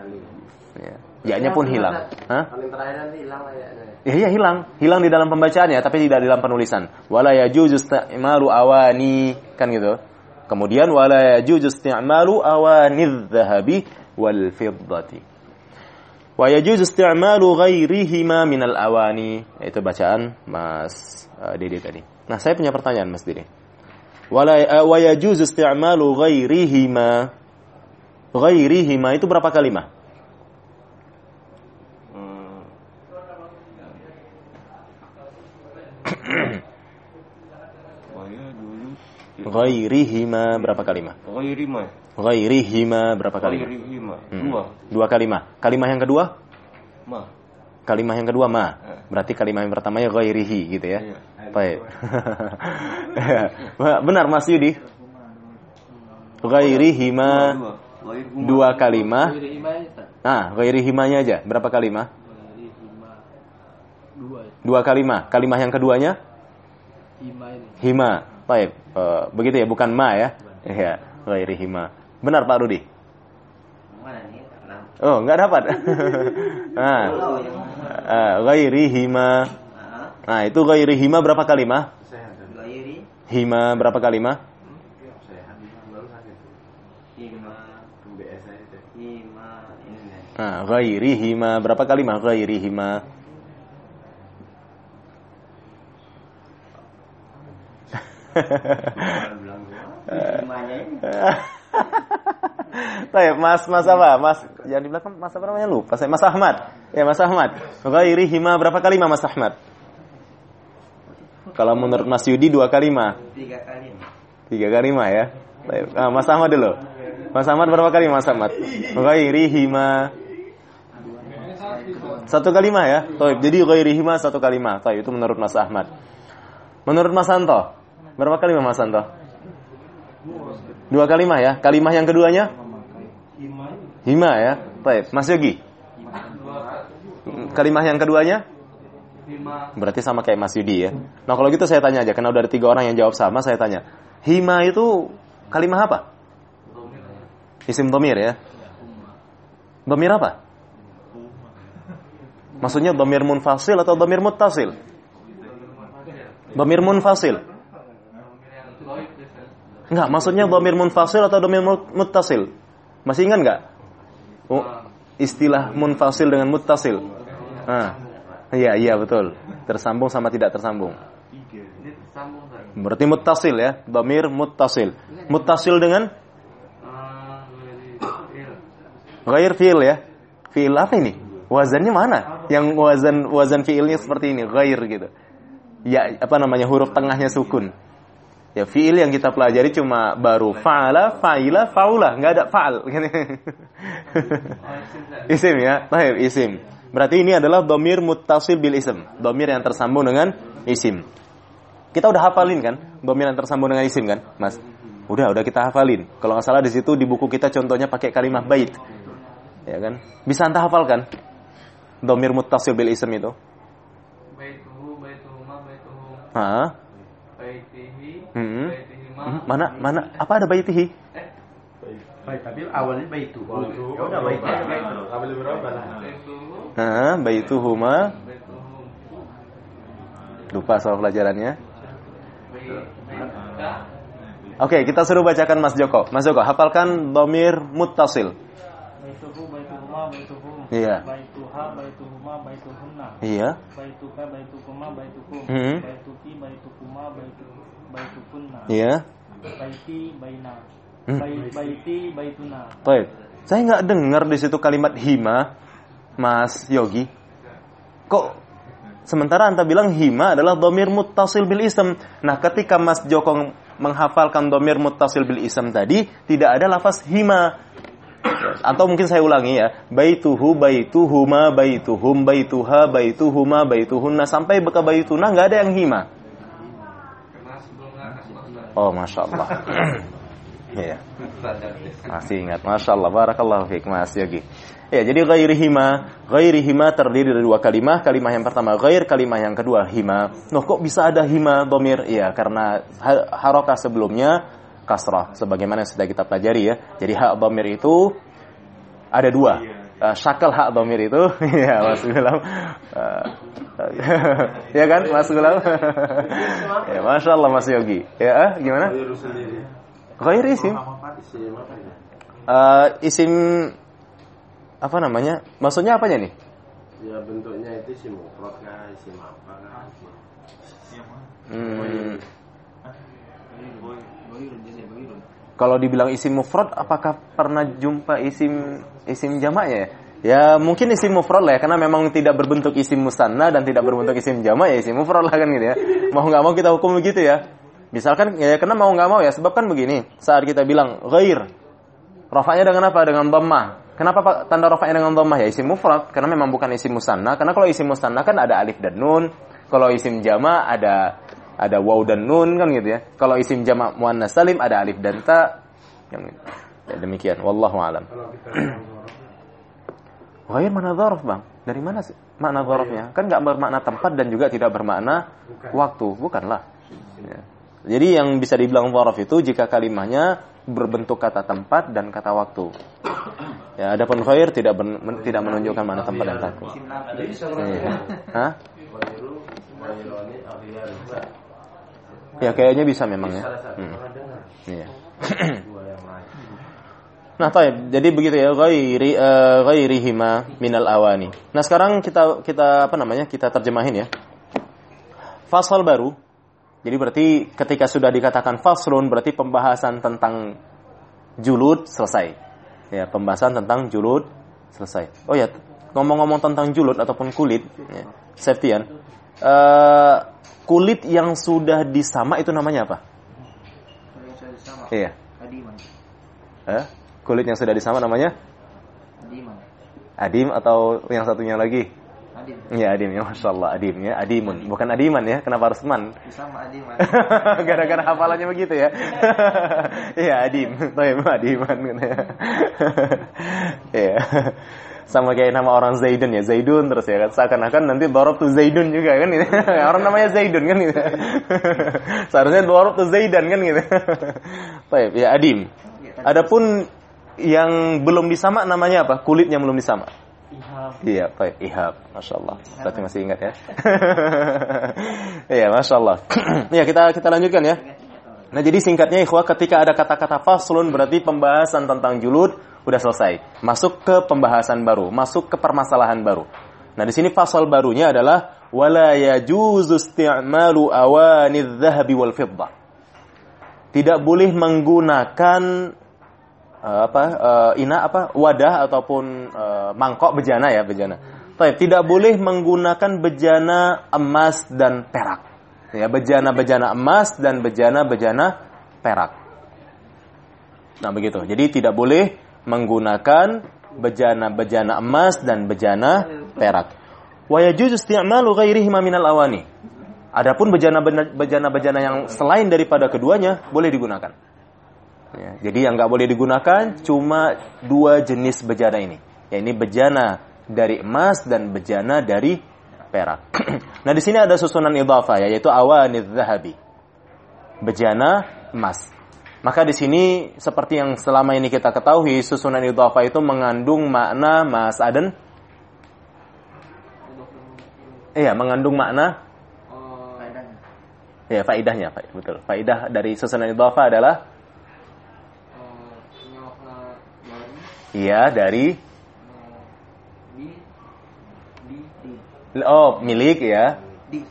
Ya-nya pun hilang. Paling terakhir nanti hilang ayatnya. Iya, hilang di dalam pembacaannya tapi tidak di dalam penulisan. Wala yajuzu isti'malu awani, kan gitu. Kemudian wala yajuzu isti'malu awanidz zahabi wal fiddati. Wa yajuzu isti'malu ghairihima minal awani. Itu bacaan Mas Dede tadi. Nah, saya punya pertanyaan Mas Dede. Wa yajuzu isti'malu ghairihima. Ghairihima itu berapa kalimah? Ghairihima berapa kalimah? Ghairihima berapa kalimah? Dua kalimah. Kalimah yang kedua? Ma. Kalimah yang kedua ma. Berarti kalimah yang pertamanya ghairihi gitu ya. Baik. Benar Mas Yudi. Ghairihima dua kalimah. Nah, ghairihimanya aja berapa kalimah? Dua kalimah. Kalimah yang keduanya? Hima. Baik. Begitu ya, bukan ma ya. Ya, ghairihima. Benar Pak Rudi? Oh, enggak dapat. Nah. Ghairihima. Nah, itu ghairihima berapa kalimah? Hima berapa kalimah? Nah, ghairihima berapa kalimah? Ghairihima. Baik, Mas apa? Mas yang di belakang Mas apa namanya lupa saya. Mas Ahmad. Ya, Mas Ahmad. Ghairihima berapa kalimat Mas Ahmad? Kalau menurut Mas Yudi 2 kalimat. 3 kalimat. 3 kalimat ya. Baik. Mas Ahmad dulu. Mas Ahmad berapa kalimat Mas Ahmad? Ghairihima 1 kalimat ya. Baik, jadi ghairihima 1 kalimat. Baik, itu menurut Mas Ahmad. Menurut Mas Santo, berapa kalimat Mas Santo? 2 kalimat ya. Kalimat yang keduanya? Hima ya. Baik, Mas Yogi. Kalimat yang keduanya? Berarti sama kayak Mas Yudi ya. Nah, kalau gitu saya tanya aja, karena udah ada 3 orang yang jawab sama, saya tanya. Hima itu kalimat apa? Isim dhamir ya. Dhamir apa? Maksudnya dhamir munfasil atau dhamir muttasil? Dhamir munfasil. Enggak, maksudnya dhamir munfasil atau dhamir muttasil? Masih ingat enggak? Oh, istilah munfasil dengan muttasil. Iya betul. Tersambung sama tidak tersambung. Berarti muttasil ya, dhamir muttasil. Muttasil dengan ghair fi'il ya. Fi'il apa ini? Wazannya mana? Yang wazan fi'ilnya seperti ini, ghair gitu. Ya, apa namanya, huruf tengahnya sukun. Ya, fi'il yang kita pelajari cuma baru fa'ala, fa'ila, fa'ula, enggak ada fa'al. Isim ya, baik, isim. Berarti ini adalah dhamir muttasil bil ism, dhamir yang tersambung dengan isim. Kita udah hafalin kan, dhamir yang tersambung dengan isim kan, Mas? Udah kita hafalin. Kalau nggak salah di situ di buku kita contohnya pakai kalimat bait. Ya kan? Bisa Anda hafalkan? Dhamir muttasil bil ism itu. Baituhu, baituhuma, baituhum. Baitihi, Baitihima. Mana? Apa ada baitihi? Baik, tapi awalnya baitu. Ya udah baitu. Awalnya berapa lah? Baituhuma. Baituhum. Lupa soal pelajarannya. Oke, kita suruh bacakan Mas Joko. Mas Joko, hafalkan dhamir muttasil. Baituhu, baituhuma, baituhum. Iya. Baituha, baituhuma, baituhunna. Iya. Baituka, baitukuma, baitukum. Baituki, baitukuma, baitukunna. Iya. Baiti, baina. Baiti, baituna. Baik. Saya nggak dengar di situ kalimat hima, Mas Yogi. Kok sementara Anda bilang hima adalah dhamir muttasil bil ism. Nah, ketika Mas Joko menghafalkan dhamir muttasil bil ism tadi, tidak ada lafaz hima. Atau mungkin saya ulangi ya. Baituhu, baituhuma, baituhum, baituha, baituhuma, baituhunna, sampai ke baituna nggak ada yang hima. Oh, Masya Allah. Iya. Masih ingat. Masya Allah. Barakallahu fiik Mas Yogi. Ya, jadi ghairihima terdiri dari 2 kalimat. Kalimat yang pertama ghair, kalimat yang kedua hima. Loh, kok bisa ada hima dhamir? Ya, karena harakah sebelumnya kasrah, sebagaimana yang sudah kita pelajari ya. Jadi hak dhamir itu ada 2. Syakal hak dhamir itu ya Mas Gulam. Ya kan Mas Gulam? Ya, Masya Allah Mas Yogi. Ya, gimana? Ghair isim. Isim apa namanya? Maksudnya apanya nih? Ya bentuknya itu isim mufrad kah, isim apa kah? Kalau dibilang isim mufrad, apakah pernah jumpa isim jamaknya? Ya mungkin isim mufrad lah ya, karena memang tidak berbentuk isim musanna dan tidak berbentuk isim jamak, ya isim mufrad lah kan gitu ya. Mau nggak mau kita hukum begitu ya. Misalkan ya, karena mau nggak mau ya, sebab kan begini, saat kita bilang ghair, rafa'nya dengan apa? Dengan dhammah. Kenapa Pak tanda rafa'nya dengan dhammah? Ya isim mufrad, karena memang bukan isim musanna. Karena kalau isim musanna kan ada alif dan nun. Kalau isim jama ada waw dan nun kan gitu ya. Kalau isim jama muannas salim ada alif dan ta. Yang ya, demikian. Wallahu a'lam. Ghair mana dzaraf, Bang? Dari mana sih makna dzarafnya? Kan enggak bermakna tempat dan juga tidak bermakna waktu, bukanlah. Ya. Jadi yang bisa dibilang dzaraf itu jika kalimatnya berbentuk kata tempat dan kata waktu. Ya, adapun ghair tidak menunjukkan makna tempat dan waktu. Iya. Hah? Ya kayaknya bisa memang ya. Iya. Nah, taib. Jadi begitu ya, ghairihima minal awani. Nah, sekarang kita apa namanya? Kita terjemahin ya. Fasal baru Jadi berarti ketika sudah dikatakan faslun berarti pembahasan tentang julud selesai. Ya, pembahasan tentang julud selesai. Oh ya, ngomong-ngomong tentang julud ataupun kulit, ya, Septian, kulit yang sudah disama itu namanya apa? Kulit yang sudah disama. Iya. Adiman. Kulit yang sudah disama namanya? Adiman. Adim atau yang satunya lagi? Adim. Ya, adim ya, Masya Allah, adim ya, adimun. Bukan adiman ya, kenapa harus man? Disama adiman. Gara-gara hafalannya begitu ya. Iya, adim. Baik, adiman. Iya. Sama kayak nama orang Zaidun ya, Zaidun terus ya kan. Seakan-akan nanti dorob tuh Zaidun juga kan gitu. Orang namanya Zaidun kan gitu. Seharusnya dorob tuh Zaidan kan gitu. Baik, ya adim. Adapun yang belum disama namanya apa? Kulit yang belum disama. Ihab. Iya, baik, ihab. Masya Allah. Berarti masih ingat ya. Iya, Masya Allah. Ya, kita lanjutkan ya. Nah, jadi singkatnya ikhwah, ketika ada kata-kata faslun berarti pembahasan tentang julud udah selesai. Masuk ke pembahasan baru, masuk ke permasalahan baru. Nah, di sini fasal barunya adalah wala yajuzu isti'malu awanidz dzahabi wal fiddah. Tidak boleh menggunakan wadah ataupun mangkok bejana ya, bejana. Tidak boleh menggunakan bejana emas dan perak. Ya, bejana-bejana emas dan bejana-bejana perak. Nah, begitu. Jadi tidak boleh menggunakan bejana-bejana emas dan bejana perak. Wa yajuzu isti'malu ghairihima minal awani. Adapun bejana-bejana yang selain daripada keduanya boleh digunakan. Ya, jadi yang nggak boleh digunakan cuma dua jenis bejana ini. Ya, ini bejana dari emas dan bejana dari perak. Nah, di sini ada susunan idhafah ya, yaitu awanidz dzahabi. Bejana emas. Maka di sini seperti yang selama ini kita ketahui, susunan idhafah itu mengandung makna Mas Aden. Iya, mengandung makna faedahnya, betul. Faedah dari susunan idhafah adalah dari milik ya.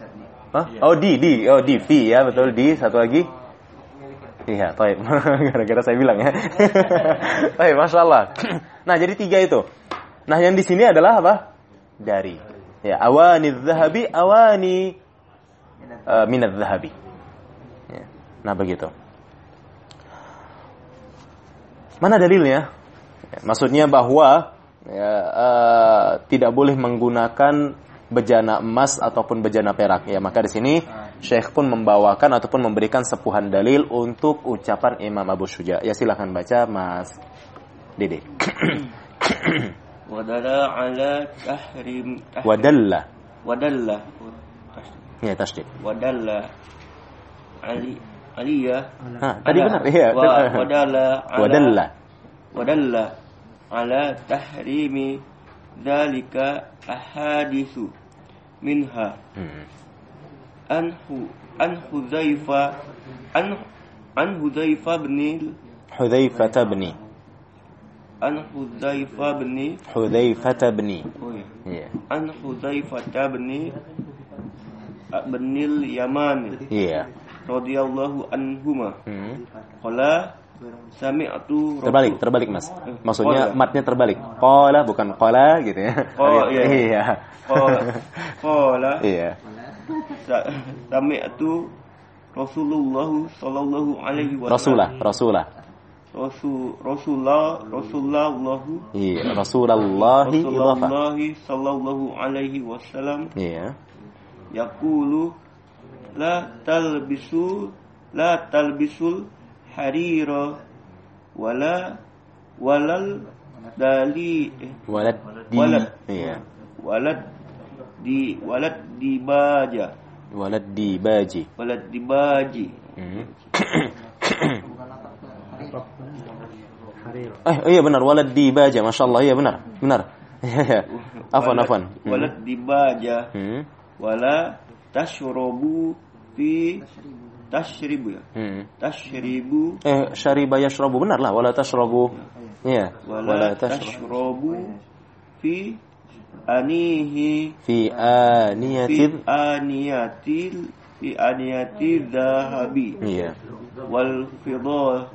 Di fi ya, betul, di satu lagi. Iya, baik. Gara-gara saya bilang ya. Baik, Masya Allah. Nah, jadi tiga itu. Nah, yang di sini adalah apa? Dari. Ya, awanidz dzahabi, awani minadz dzahabi. Ya. Nah, begitu. Mana dalilnya? Ya, maksudnya bahwa tidak boleh menggunakan bejana emas ataupun bejana perak. Ya, maka di sini Syekh pun membawakan ataupun memberikan sepuhan dalil untuk ucapan Imam Abu Syuja. Ya, silakan baca Mas Dede. Wadalla ala tahrim Wadalla. Ya, tasydid. Wadalla aliyah. Tadi benar. Iya. Wadalla ala tahrimi dzalika ahaditsu minha an Hudzaifah bin Yaman radhiyallahu anhuma qala sami'tu terbalik Mas. Maksudnya matnya terbalik. Qala bukan qala gitu ya. Oh iya. Iya. Qala. Iya. Sami'tu Rasulullah sallallahu alaihi wasallam. Rasulullah. Iya, Rasulullah sallallahu alaihi wasallam. Iya. Yaqulu la talbisul harira walal dali iya. walad dibaji. Iya benar, walad dibaja, masyaallah, iya benar. Afwan. Walad dibaja. Wala tashrabu fi tashribu ya. Tashribu. Syariba yashrabu, benar lah, wala tashrabu. Iya. Wala tashrabu fi aniyatil fi aniyati dhahabi Iya. wal fiddah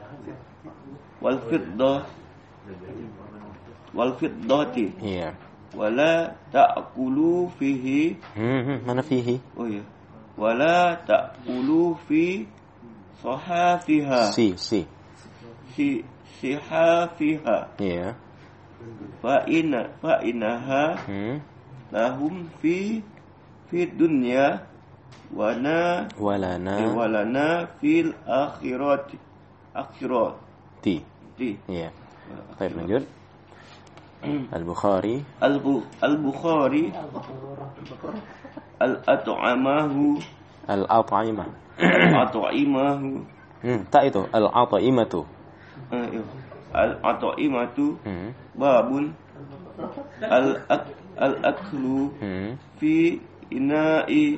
wal fiddati Iya. wala ta'kulu fihi Mana fihi? oh ya wala ta'kulu fi sahafiha Si. sihafiha Iya. fa inaha lahum fi dunya walana fil akhirati Iya. Baik, lanjut. Al-Bukhari al-at'amahu Al-At'imah. Tak itu Al-At'imatu. Al-at'imatu babun al-aklu fi ina'i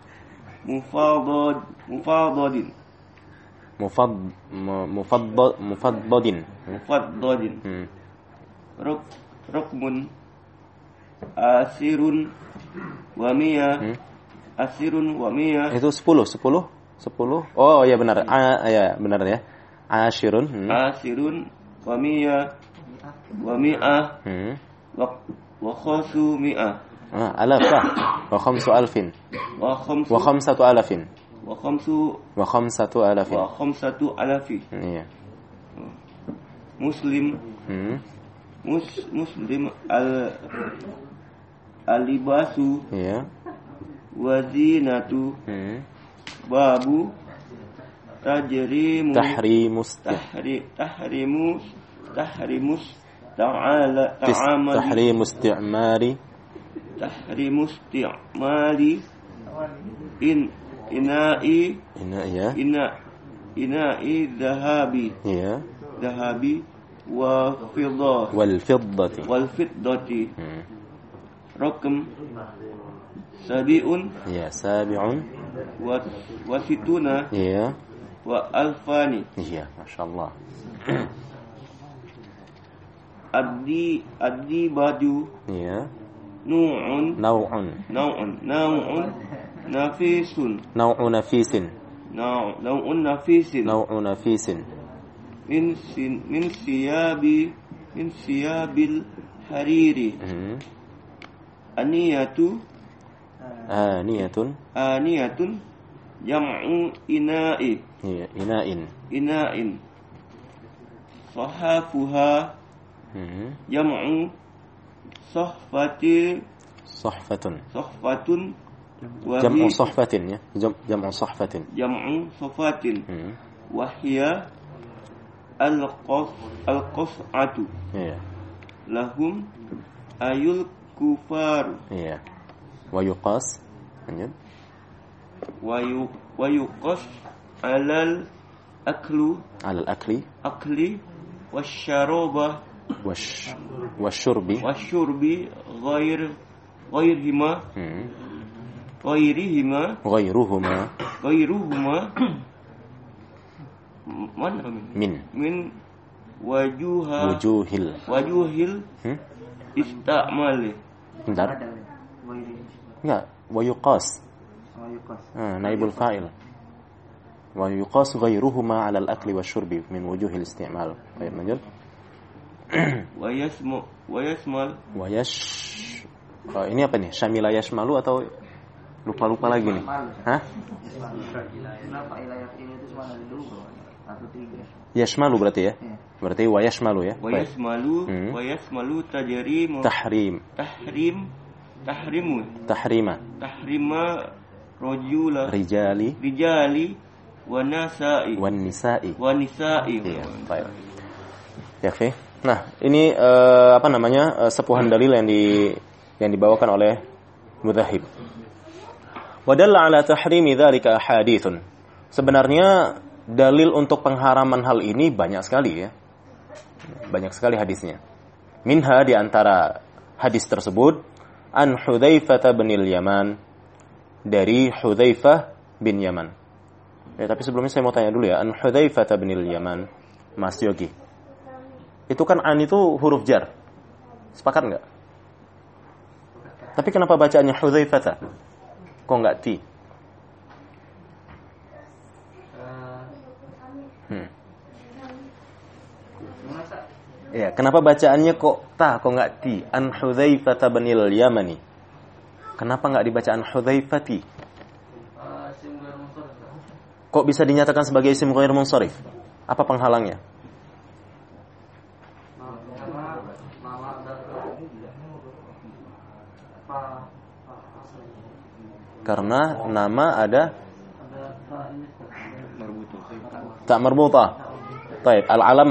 mufaddadin rukmun asirun wa miya Itu 10. Oh ya benar. Ya benar ya. Ashirun wa mi'ah wa khamsu mi'ah alafah wa khamsu alfin wa khamsatu alafin wa khamsatu alafin. Iya. Muslim al-libasu Iya. wa zinatu babu tahrimus isti'mali ina'i dhahabi wa wal fiddati rakam sabi'un wa situna wa alfani. Iya, masyaallah. Addi baju Iya. nau'un nafisin min siyabil hariri aniyatun jam'u ina'i Iya, ina'in sahafuha jam'u sahfatun jam'u sahfatin ya. Jam'u sahfatin wa hiya al-qas'atu Iya. lahum ayul kufar Iya. Wa yuqas. Lanjut. wa yuqas alal akli wasyaraba wasyurbi ghairuhuma mana min wujuhil istamali. Bentar. Enggak, wa yuqas. Naibul fa'il. Wa yuqas ghairuhuma 'ala al-akli wasyurbi min wujuhil isti'mal. Baik, lanjut. Ini apa nih? Syamila yashmalu atau lupa lagi nih? Hah? Yashmalu berarti ya? Berarti wa yashmalu ya? Wa yashmalu tahrima rijali wa nisa'i. Iya, baik. Yakfi. Nah, ini sepuhan dalil yang dibawakan oleh Mudhahib. Wa dalla ala tahrimi dzalika ahaditsun. Sebenarnya dalil untuk pengharaman hal ini banyak sekali ya. Banyak sekali hadisnya. Minha di antara hadis tersebut an Hudzaifah bin Yaman, dari Hudzaifah bin Yaman. Tapi sebelumnya saya mau tanya dulu ya, an Hudzaifah bin Yaman, Mas Yogi. Itu kan an itu huruf jar. Sepakat enggak? Tapi kenapa bacaannya Hudzaifah? Kok enggak ti? Ya, kenapa bacaannya kok nggak ti? An Hudzaifah binil Yamani. Kenapa nggak dibaca an Hudzaifati? Kok bisa dinyatakan sebagai isim ghair munsharif? Apa penghalangnya? Karena nama ada tak marbutah. Baik, al-alam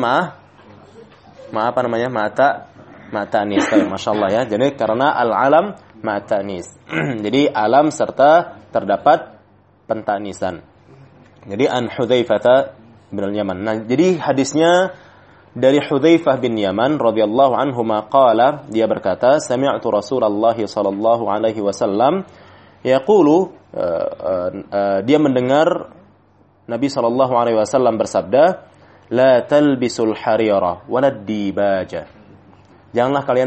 apa namanya? Ma'tanis. Baik, masyaallah ya. Jadi karena al-alam ma'tanis. Jadi alam serta terdapat pentanisan. Jadi an Hudzaifah bin Yaman. Nah, jadi hadisnya dari Hudzaifah bin Yaman radhiyallahu anhu qala, dia berkata, sami'tu Rasulullah sallallahu alaihi wasallam yaqulu, dia mendengar Nabi sallallahu alaihi wasallam bersabda, la talbisul harira walad dibaja. Janganlah kalian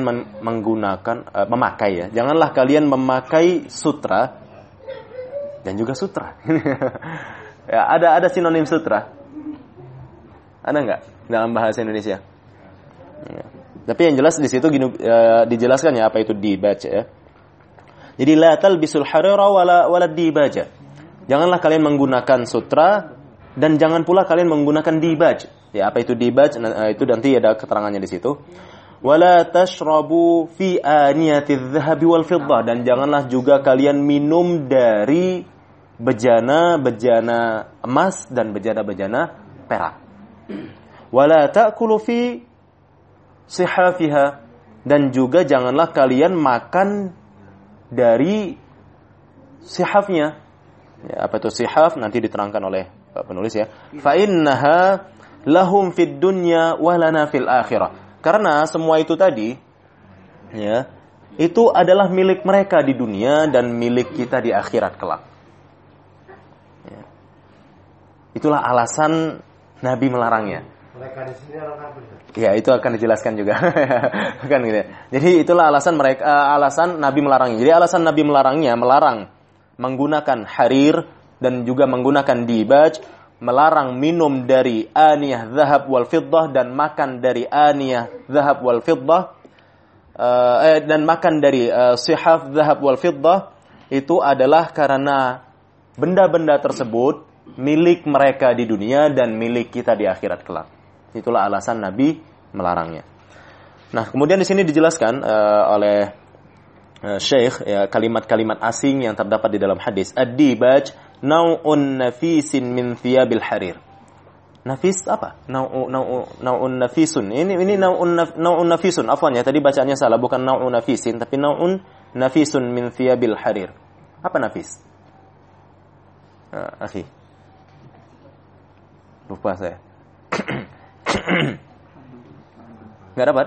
memakai ya. Janganlah kalian memakai sutra dan juga sutra. Ya, ada sinonim sutra? Ada enggak dalam bahasa Indonesia? Ya. Tapi yang jelas di situ dijelaskan ya apa itu dibaja ya. Jadi la talbisul harira wala dibaja. Janganlah kalian menggunakan sutra dan jangan pula kalian menggunakan dibaj. Ya, apa itu dibaj? Itu nanti ada keterangannya di situ. Wala tashrabu fi aniyatiz zahabi wal fiddah, dan janganlah juga kalian minum dari bejana-bejana emas dan bejana-bejana perak. Wala ta'kulu fi sihafiha, dan juga janganlah kalian makan dari sihafnya. Ya, apa itu sihaf? Nanti diterangkan oleh penulis ya. Fa innaha lahum fid dunya wa lana fil akhirah. Karena semua itu tadi ya, itu adalah milik mereka di dunia dan milik kita di akhirat kelak. Ya. Itulah alasan Nabi melarangnya. Mereka di sini orang kafir. Ya, itu akan dijelaskan juga. Kan gitu. Jadi itulah alasan alasan Nabi melarangnya. Jadi alasan Nabi melarang menggunakan harir dan juga menggunakan dibaj, melarang minum dari aniyah zahab wal fiddah dan makan dari aniyah zahab wal fiddah, dan makan dari sihaf zahab wal fiddah, itu adalah karena benda-benda tersebut milik mereka di dunia dan milik kita di akhirat kelak. Itulah alasan Nabi melarangnya. Nah, kemudian di sini dijelaskan oleh Syekh ya, kalimat-kalimat asing yang terdapat di dalam hadis. Ad-dibaj nau'un nafisin min thiyabil harir. Nafis apa? Nau'un nafisun. Ini nau'un nafisun. Afwan ya, tadi bacaannya salah, bukan nau'un nafisin tapi nau'un nafisun min thiyabil harir. Apa nafis? Akhi. Lupa saya. Enggak dapat?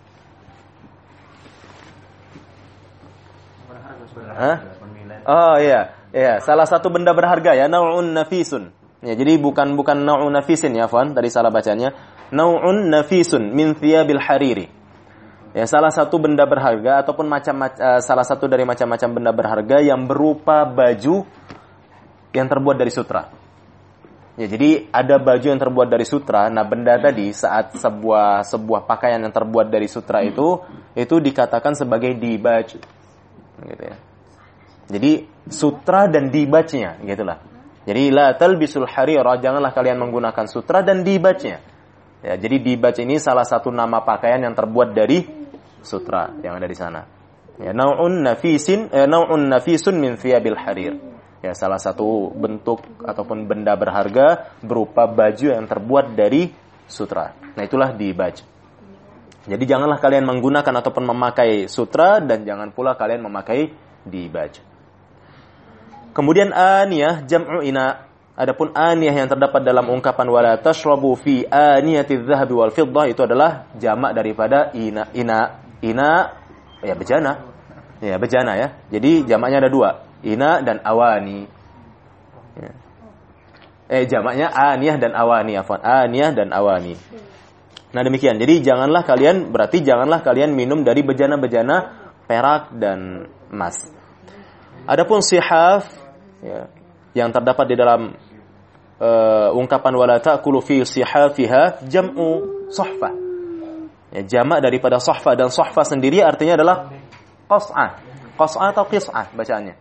Hah? Oh iya, salah satu benda berharga ya, nau'un nafisun. Ya, jadi bukan nau'un nafisin ya, Afwan, tadi salah bacanya. Nau'un nafisun min thiyabil hariri. Ya, salah satu benda berharga ataupun salah satu dari macam-macam benda berharga yang berupa baju yang terbuat dari sutra. Ya, jadi ada baju yang terbuat dari sutra. Nah, benda tadi saat sebuah pakaian yang terbuat dari sutra itu dikatakan sebagai dibaj. Gitu ya. Jadi sutra dan dibajnya, gitulah. Jadi la talbisul harira, janganlah kalian menggunakan sutra dan dibajnya. Ya, jadi dibaj ini salah satu nama pakaian yang terbuat dari sutra yang ada di sana. Ya, nau'un nafisun min thiyabil harir. Ya, salah satu bentuk ataupun benda berharga berupa baju yang terbuat dari sutra. Nah, itulah dibaj. Jadi janganlah kalian menggunakan ataupun memakai sutra dan jangan pula kalian memakai dibaj. Kemudian aniyah jam'u ina. Adapun aniyah yang terdapat dalam ungkapan wala tashrabu fi aniyatiz zahabi wal fiddah itu adalah jamak daripada ina ya bejana. Ya, bejana ya. Jadi jamaknya ada dua, ina dan awani. Ya. Jamaknya aniyah dan awani, afwan. Aniyah dan awani. Nah, demikian. Jadi janganlah kalian minum dari bejana-bejana perak dan emas. Adapun sihaf ya, yang terdapat di dalam ungkapan wala ta'kulu fi sihafiha jam'u sahfah. Ya, jamak daripada sahfah, dan sahfah sendiri artinya adalah qas'ah. Qas'ah atau qis'ah bacaannya?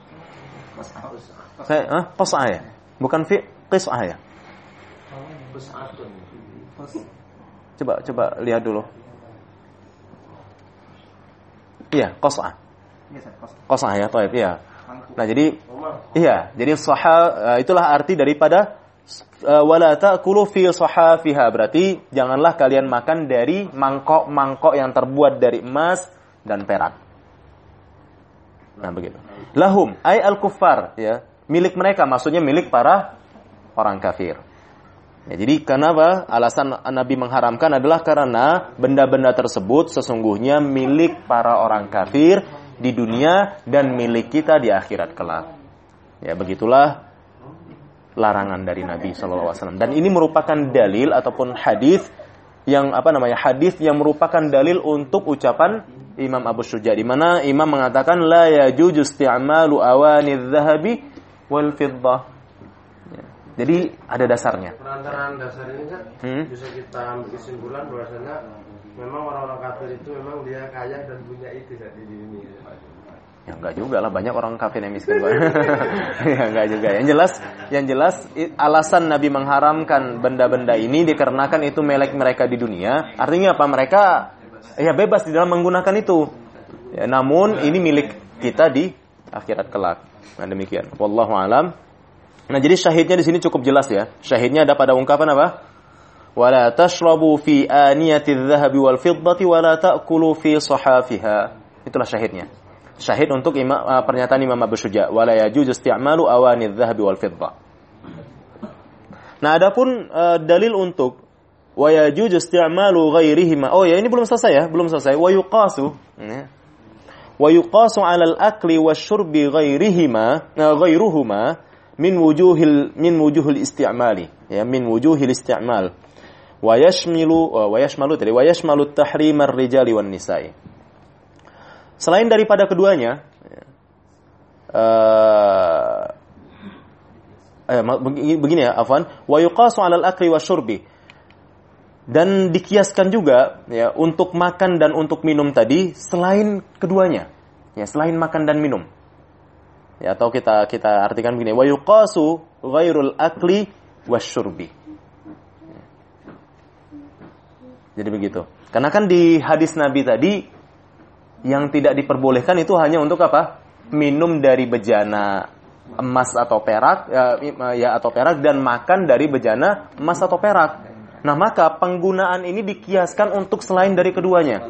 Qas'ah ya. Bukan fi qis'ah ya. Coba lihat dulu. Iya, qas'ah. Qas'ah ya, baik ya. Nah, jadi itulah arti daripada wala ta'kulu fi sahafiha, berarti janganlah kalian makan dari mangkok-mangkok yang terbuat dari emas dan perak. Nah, begitu. Lahum ay al-kuffar, ya, milik mereka, maksudnya milik para orang kafir. Ya, jadi kenapa alasan Nabi mengharamkan adalah karena benda-benda tersebut sesungguhnya milik para orang kafir di dunia dan milik kita di akhirat kelak. Ya, begitulah larangan dari Nabi SAW. Dan ini merupakan dalil ataupun hadis yang hadis yang merupakan dalil untuk ucapan Imam Abu Syuja, di mana Imam mengatakan la yajuzu isti'malu awani adh-dhahabi wal fiddah. Ya, jadi ada dasarnya. Perantaraan dasar ini kan bisa kita ambil kesimpulan bahwasanya memang orang-orang kafir itu memang dia kaya dan punya itu saat di dunia. Ya enggak juga lah, banyak orang kafir yang miskin. Ya enggak juga. Yang jelas alasan Nabi mengharamkan benda-benda ini dikarenakan itu milik mereka di dunia. Artinya apa? Mereka ya bebas di dalam menggunakan itu. Ya, namun ini milik kita di akhirat kelak. Nah, demikian. Wallahu alam. Nah, jadi syahidnya di sini cukup jelas ya. Syahidnya ada pada ungkapan apa? Wala tashrabu fi aniyati adh-dhahabi wal fiddati wala ta'kulu fi sahafiha. Itulah syahidnya. Syahid untuk pernyataan Imam Abu Syuja, wala yajuzu isti'malu awani adh-dhahabi wal fiddah. Nah, adapun dalil untuk wa yajuzu isti'malu ghairihima. Oh ya, ini belum selesai ya, belum selesai. Wa yuqasu 'ala al-akli wasyurbi ghairuhuma min wujuhil isti'mali. Ya, min wujuhil isti'mal. Wa yashmalu tahrim ar-rijali wan nisa'i. Selain daripada keduanya, begini ya, afwan, wa yuqasu 'alal akli wasyurbi, dan dikiaskan juga ya untuk makan dan untuk minum tadi selain keduanya, ya, selain makan dan minum. Ya, atau kita artikan begini, wa yuqasu ghairul akli wasyurbi. Jadi begitu. Karena kan di hadis Nabi tadi yang tidak diperbolehkan itu hanya untuk apa? Minum dari bejana emas atau perak, atau perak, dan makan dari bejana emas atau perak. Nah, maka penggunaan ini dikiaskan untuk selain dari keduanya.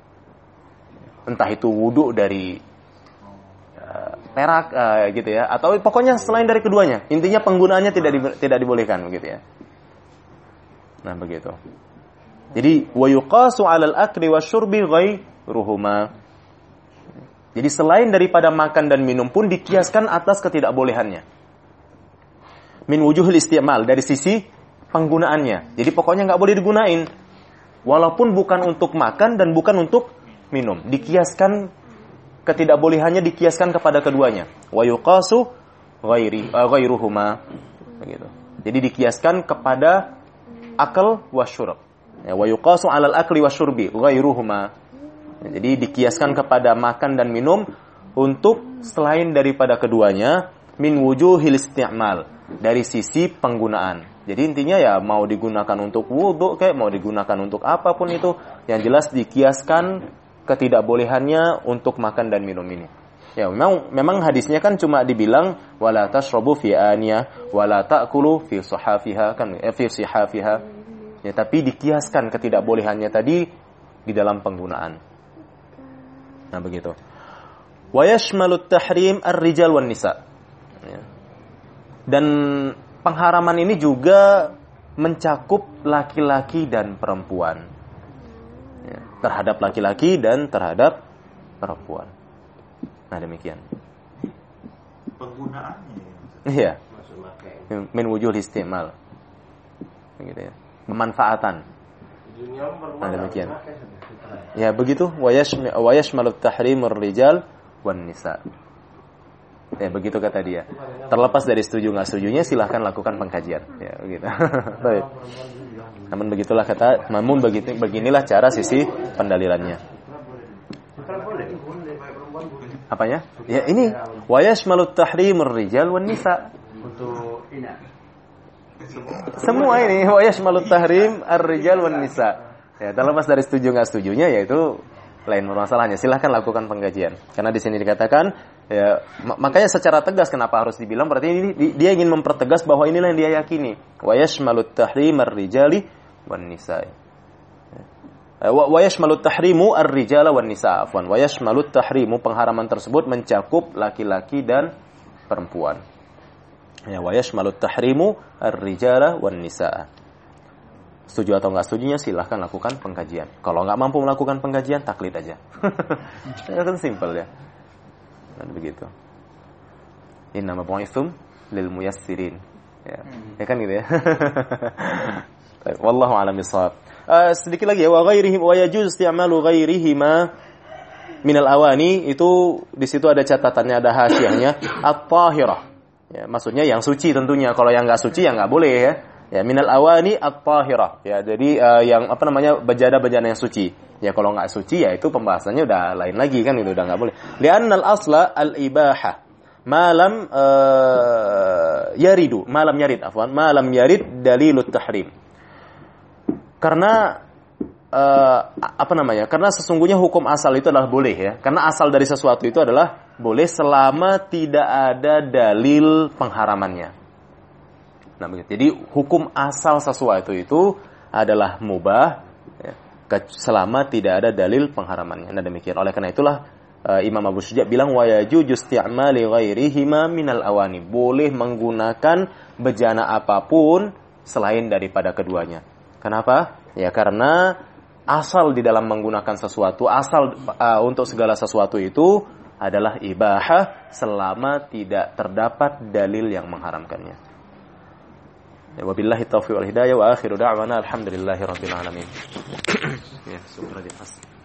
Entah itu wudu dari perak, gitu ya, atau pokoknya selain dari keduanya. Intinya penggunaannya tidak dibolehkan, begitu ya. Nah, begitu. Jadi wa yuqasu 'alal akli wasyurbi ghairuhuma. Jadi selain daripada makan dan minum pun dikiaskan atas ketidakbolehannya. Min wujuhil isti'mal, dari sisi penggunaannya. Jadi pokoknya nggak boleh digunain, walaupun bukan untuk makan dan bukan untuk minum. Dikiaskan ketidakbolehannya dikiaskan kepada keduanya. Wa yuqasu ghairuhuma. Begitu. Jadi dikiaskan kepada akal wasyurb. Ya, wa yuqasu 'alal akli wasyurbi ghairuhuma. Jadi dikiaskan kepada makan dan minum untuk selain daripada keduanya min wujuhil isti'mal, dari sisi penggunaan. Jadi intinya ya mau digunakan untuk wudu kayak mau digunakan untuk apapun itu, yang jelas dikiaskan ketidakbolehannya untuk makan dan minum ini. Ya, memang hadisnya kan cuma dibilang wala tashrabu fi aniyah wala ta'kulu fi sahafiha kan fi sihafiha. Ya, tapi dikiaskan ketidakbolehannya tadi di dalam penggunaan. Nah, begitu. Wa yashmalu tahrim ar-rijal wan nisa. Ya. Dan pengharaman ini juga mencakup laki-laki dan perempuan. Ya, terhadap laki-laki dan terhadap perempuan. Nah, demikian. Penggunaannya. Iya. Min wujuhil isti'mal. Begitu ya. Pemanfaatan. Nah, demikian. Ya, begitu. Wa yashmalu tahrimur rijal wan nisa. Ya, begitu kata dia. Terlepas dari setuju nggak setujunya, silahkan lakukan pengkajian. Ya, begitu. Baik. Namun begitulah kata, namun beginilah cara sisi pendalilannya. Apanya? Ya ini wa yashmalut tahrimur rijal wan nisa. Untuk ini. Semua ini wa yashmalut tahrim ar-rijal wan nisa. Ya, terlepas dari setuju nggak setujunya, yaitu lain permasalahannya. Silahkan lakukan pengkajian. Karena di sini dikatakan, ya, makanya secara tegas kenapa harus dibilang, berarti ini dia ingin mempertegas bahwa inilah yang dia yakini. Wa yashmalut tahrim ar-rijali wan nisa. Wa yashmalut tahrimu ar-rijala wan nisa. Afwan. Wa yashmalut tahrimu, pengharaman tersebut mencakup laki-laki dan perempuan. Ya, wa yashmalut tahrimu ar-rijala wan nisa. Setuju atau enggak setujunya silahkan lakukan pengkajian. Kalau enggak mampu melakukan pengkajian, taklid aja. Ya kan simple ya. Dan begitu. Innama bu'ithum lil muyassirin. Ya. Ya kan gitu ya. Wallahu a'lam bishawab. Sedikit lagi ya, wa ghairihim wa yajuz isti'malu ghairihima minal awani, itu di situ ada catatannya, ada hasyiahnya, at-tahirah. Ya, maksudnya yang suci tentunya. Kalau yang enggak suci ya enggak boleh ya. Ya, minal awani at-tahirah. Ya, jadi yang bejana-bejana yang suci. Ya, kalau enggak suci ya itu pembahasannya udah lain lagi kan, itu udah enggak boleh. Li'annal asla al-ibahah. Ma lam yarid dalilut tahrim. Karena karena sesungguhnya hukum asal itu adalah boleh ya. Karena asal dari sesuatu itu adalah boleh selama tidak ada dalil pengharamannya. Nah, jadi hukum asal sesuatu itu adalah mubah ya, selama tidak ada dalil pengharamannya. Nah, demikian. Oleh karena itulah Imam Abu Syuja bilang wa yajuju isti'mali ghairihima minal awani. Boleh menggunakan bejana apapun selain daripada keduanya. Kenapa? Ya karena asal di dalam menggunakan sesuatu, asal untuk segala sesuatu itu adalah ibahah selama tidak terdapat dalil yang mengharamkannya. Wabillahi taufiq wal hidayah wa akhiru da'wana alhamdulillahi rabbil alamin. Ya, syukur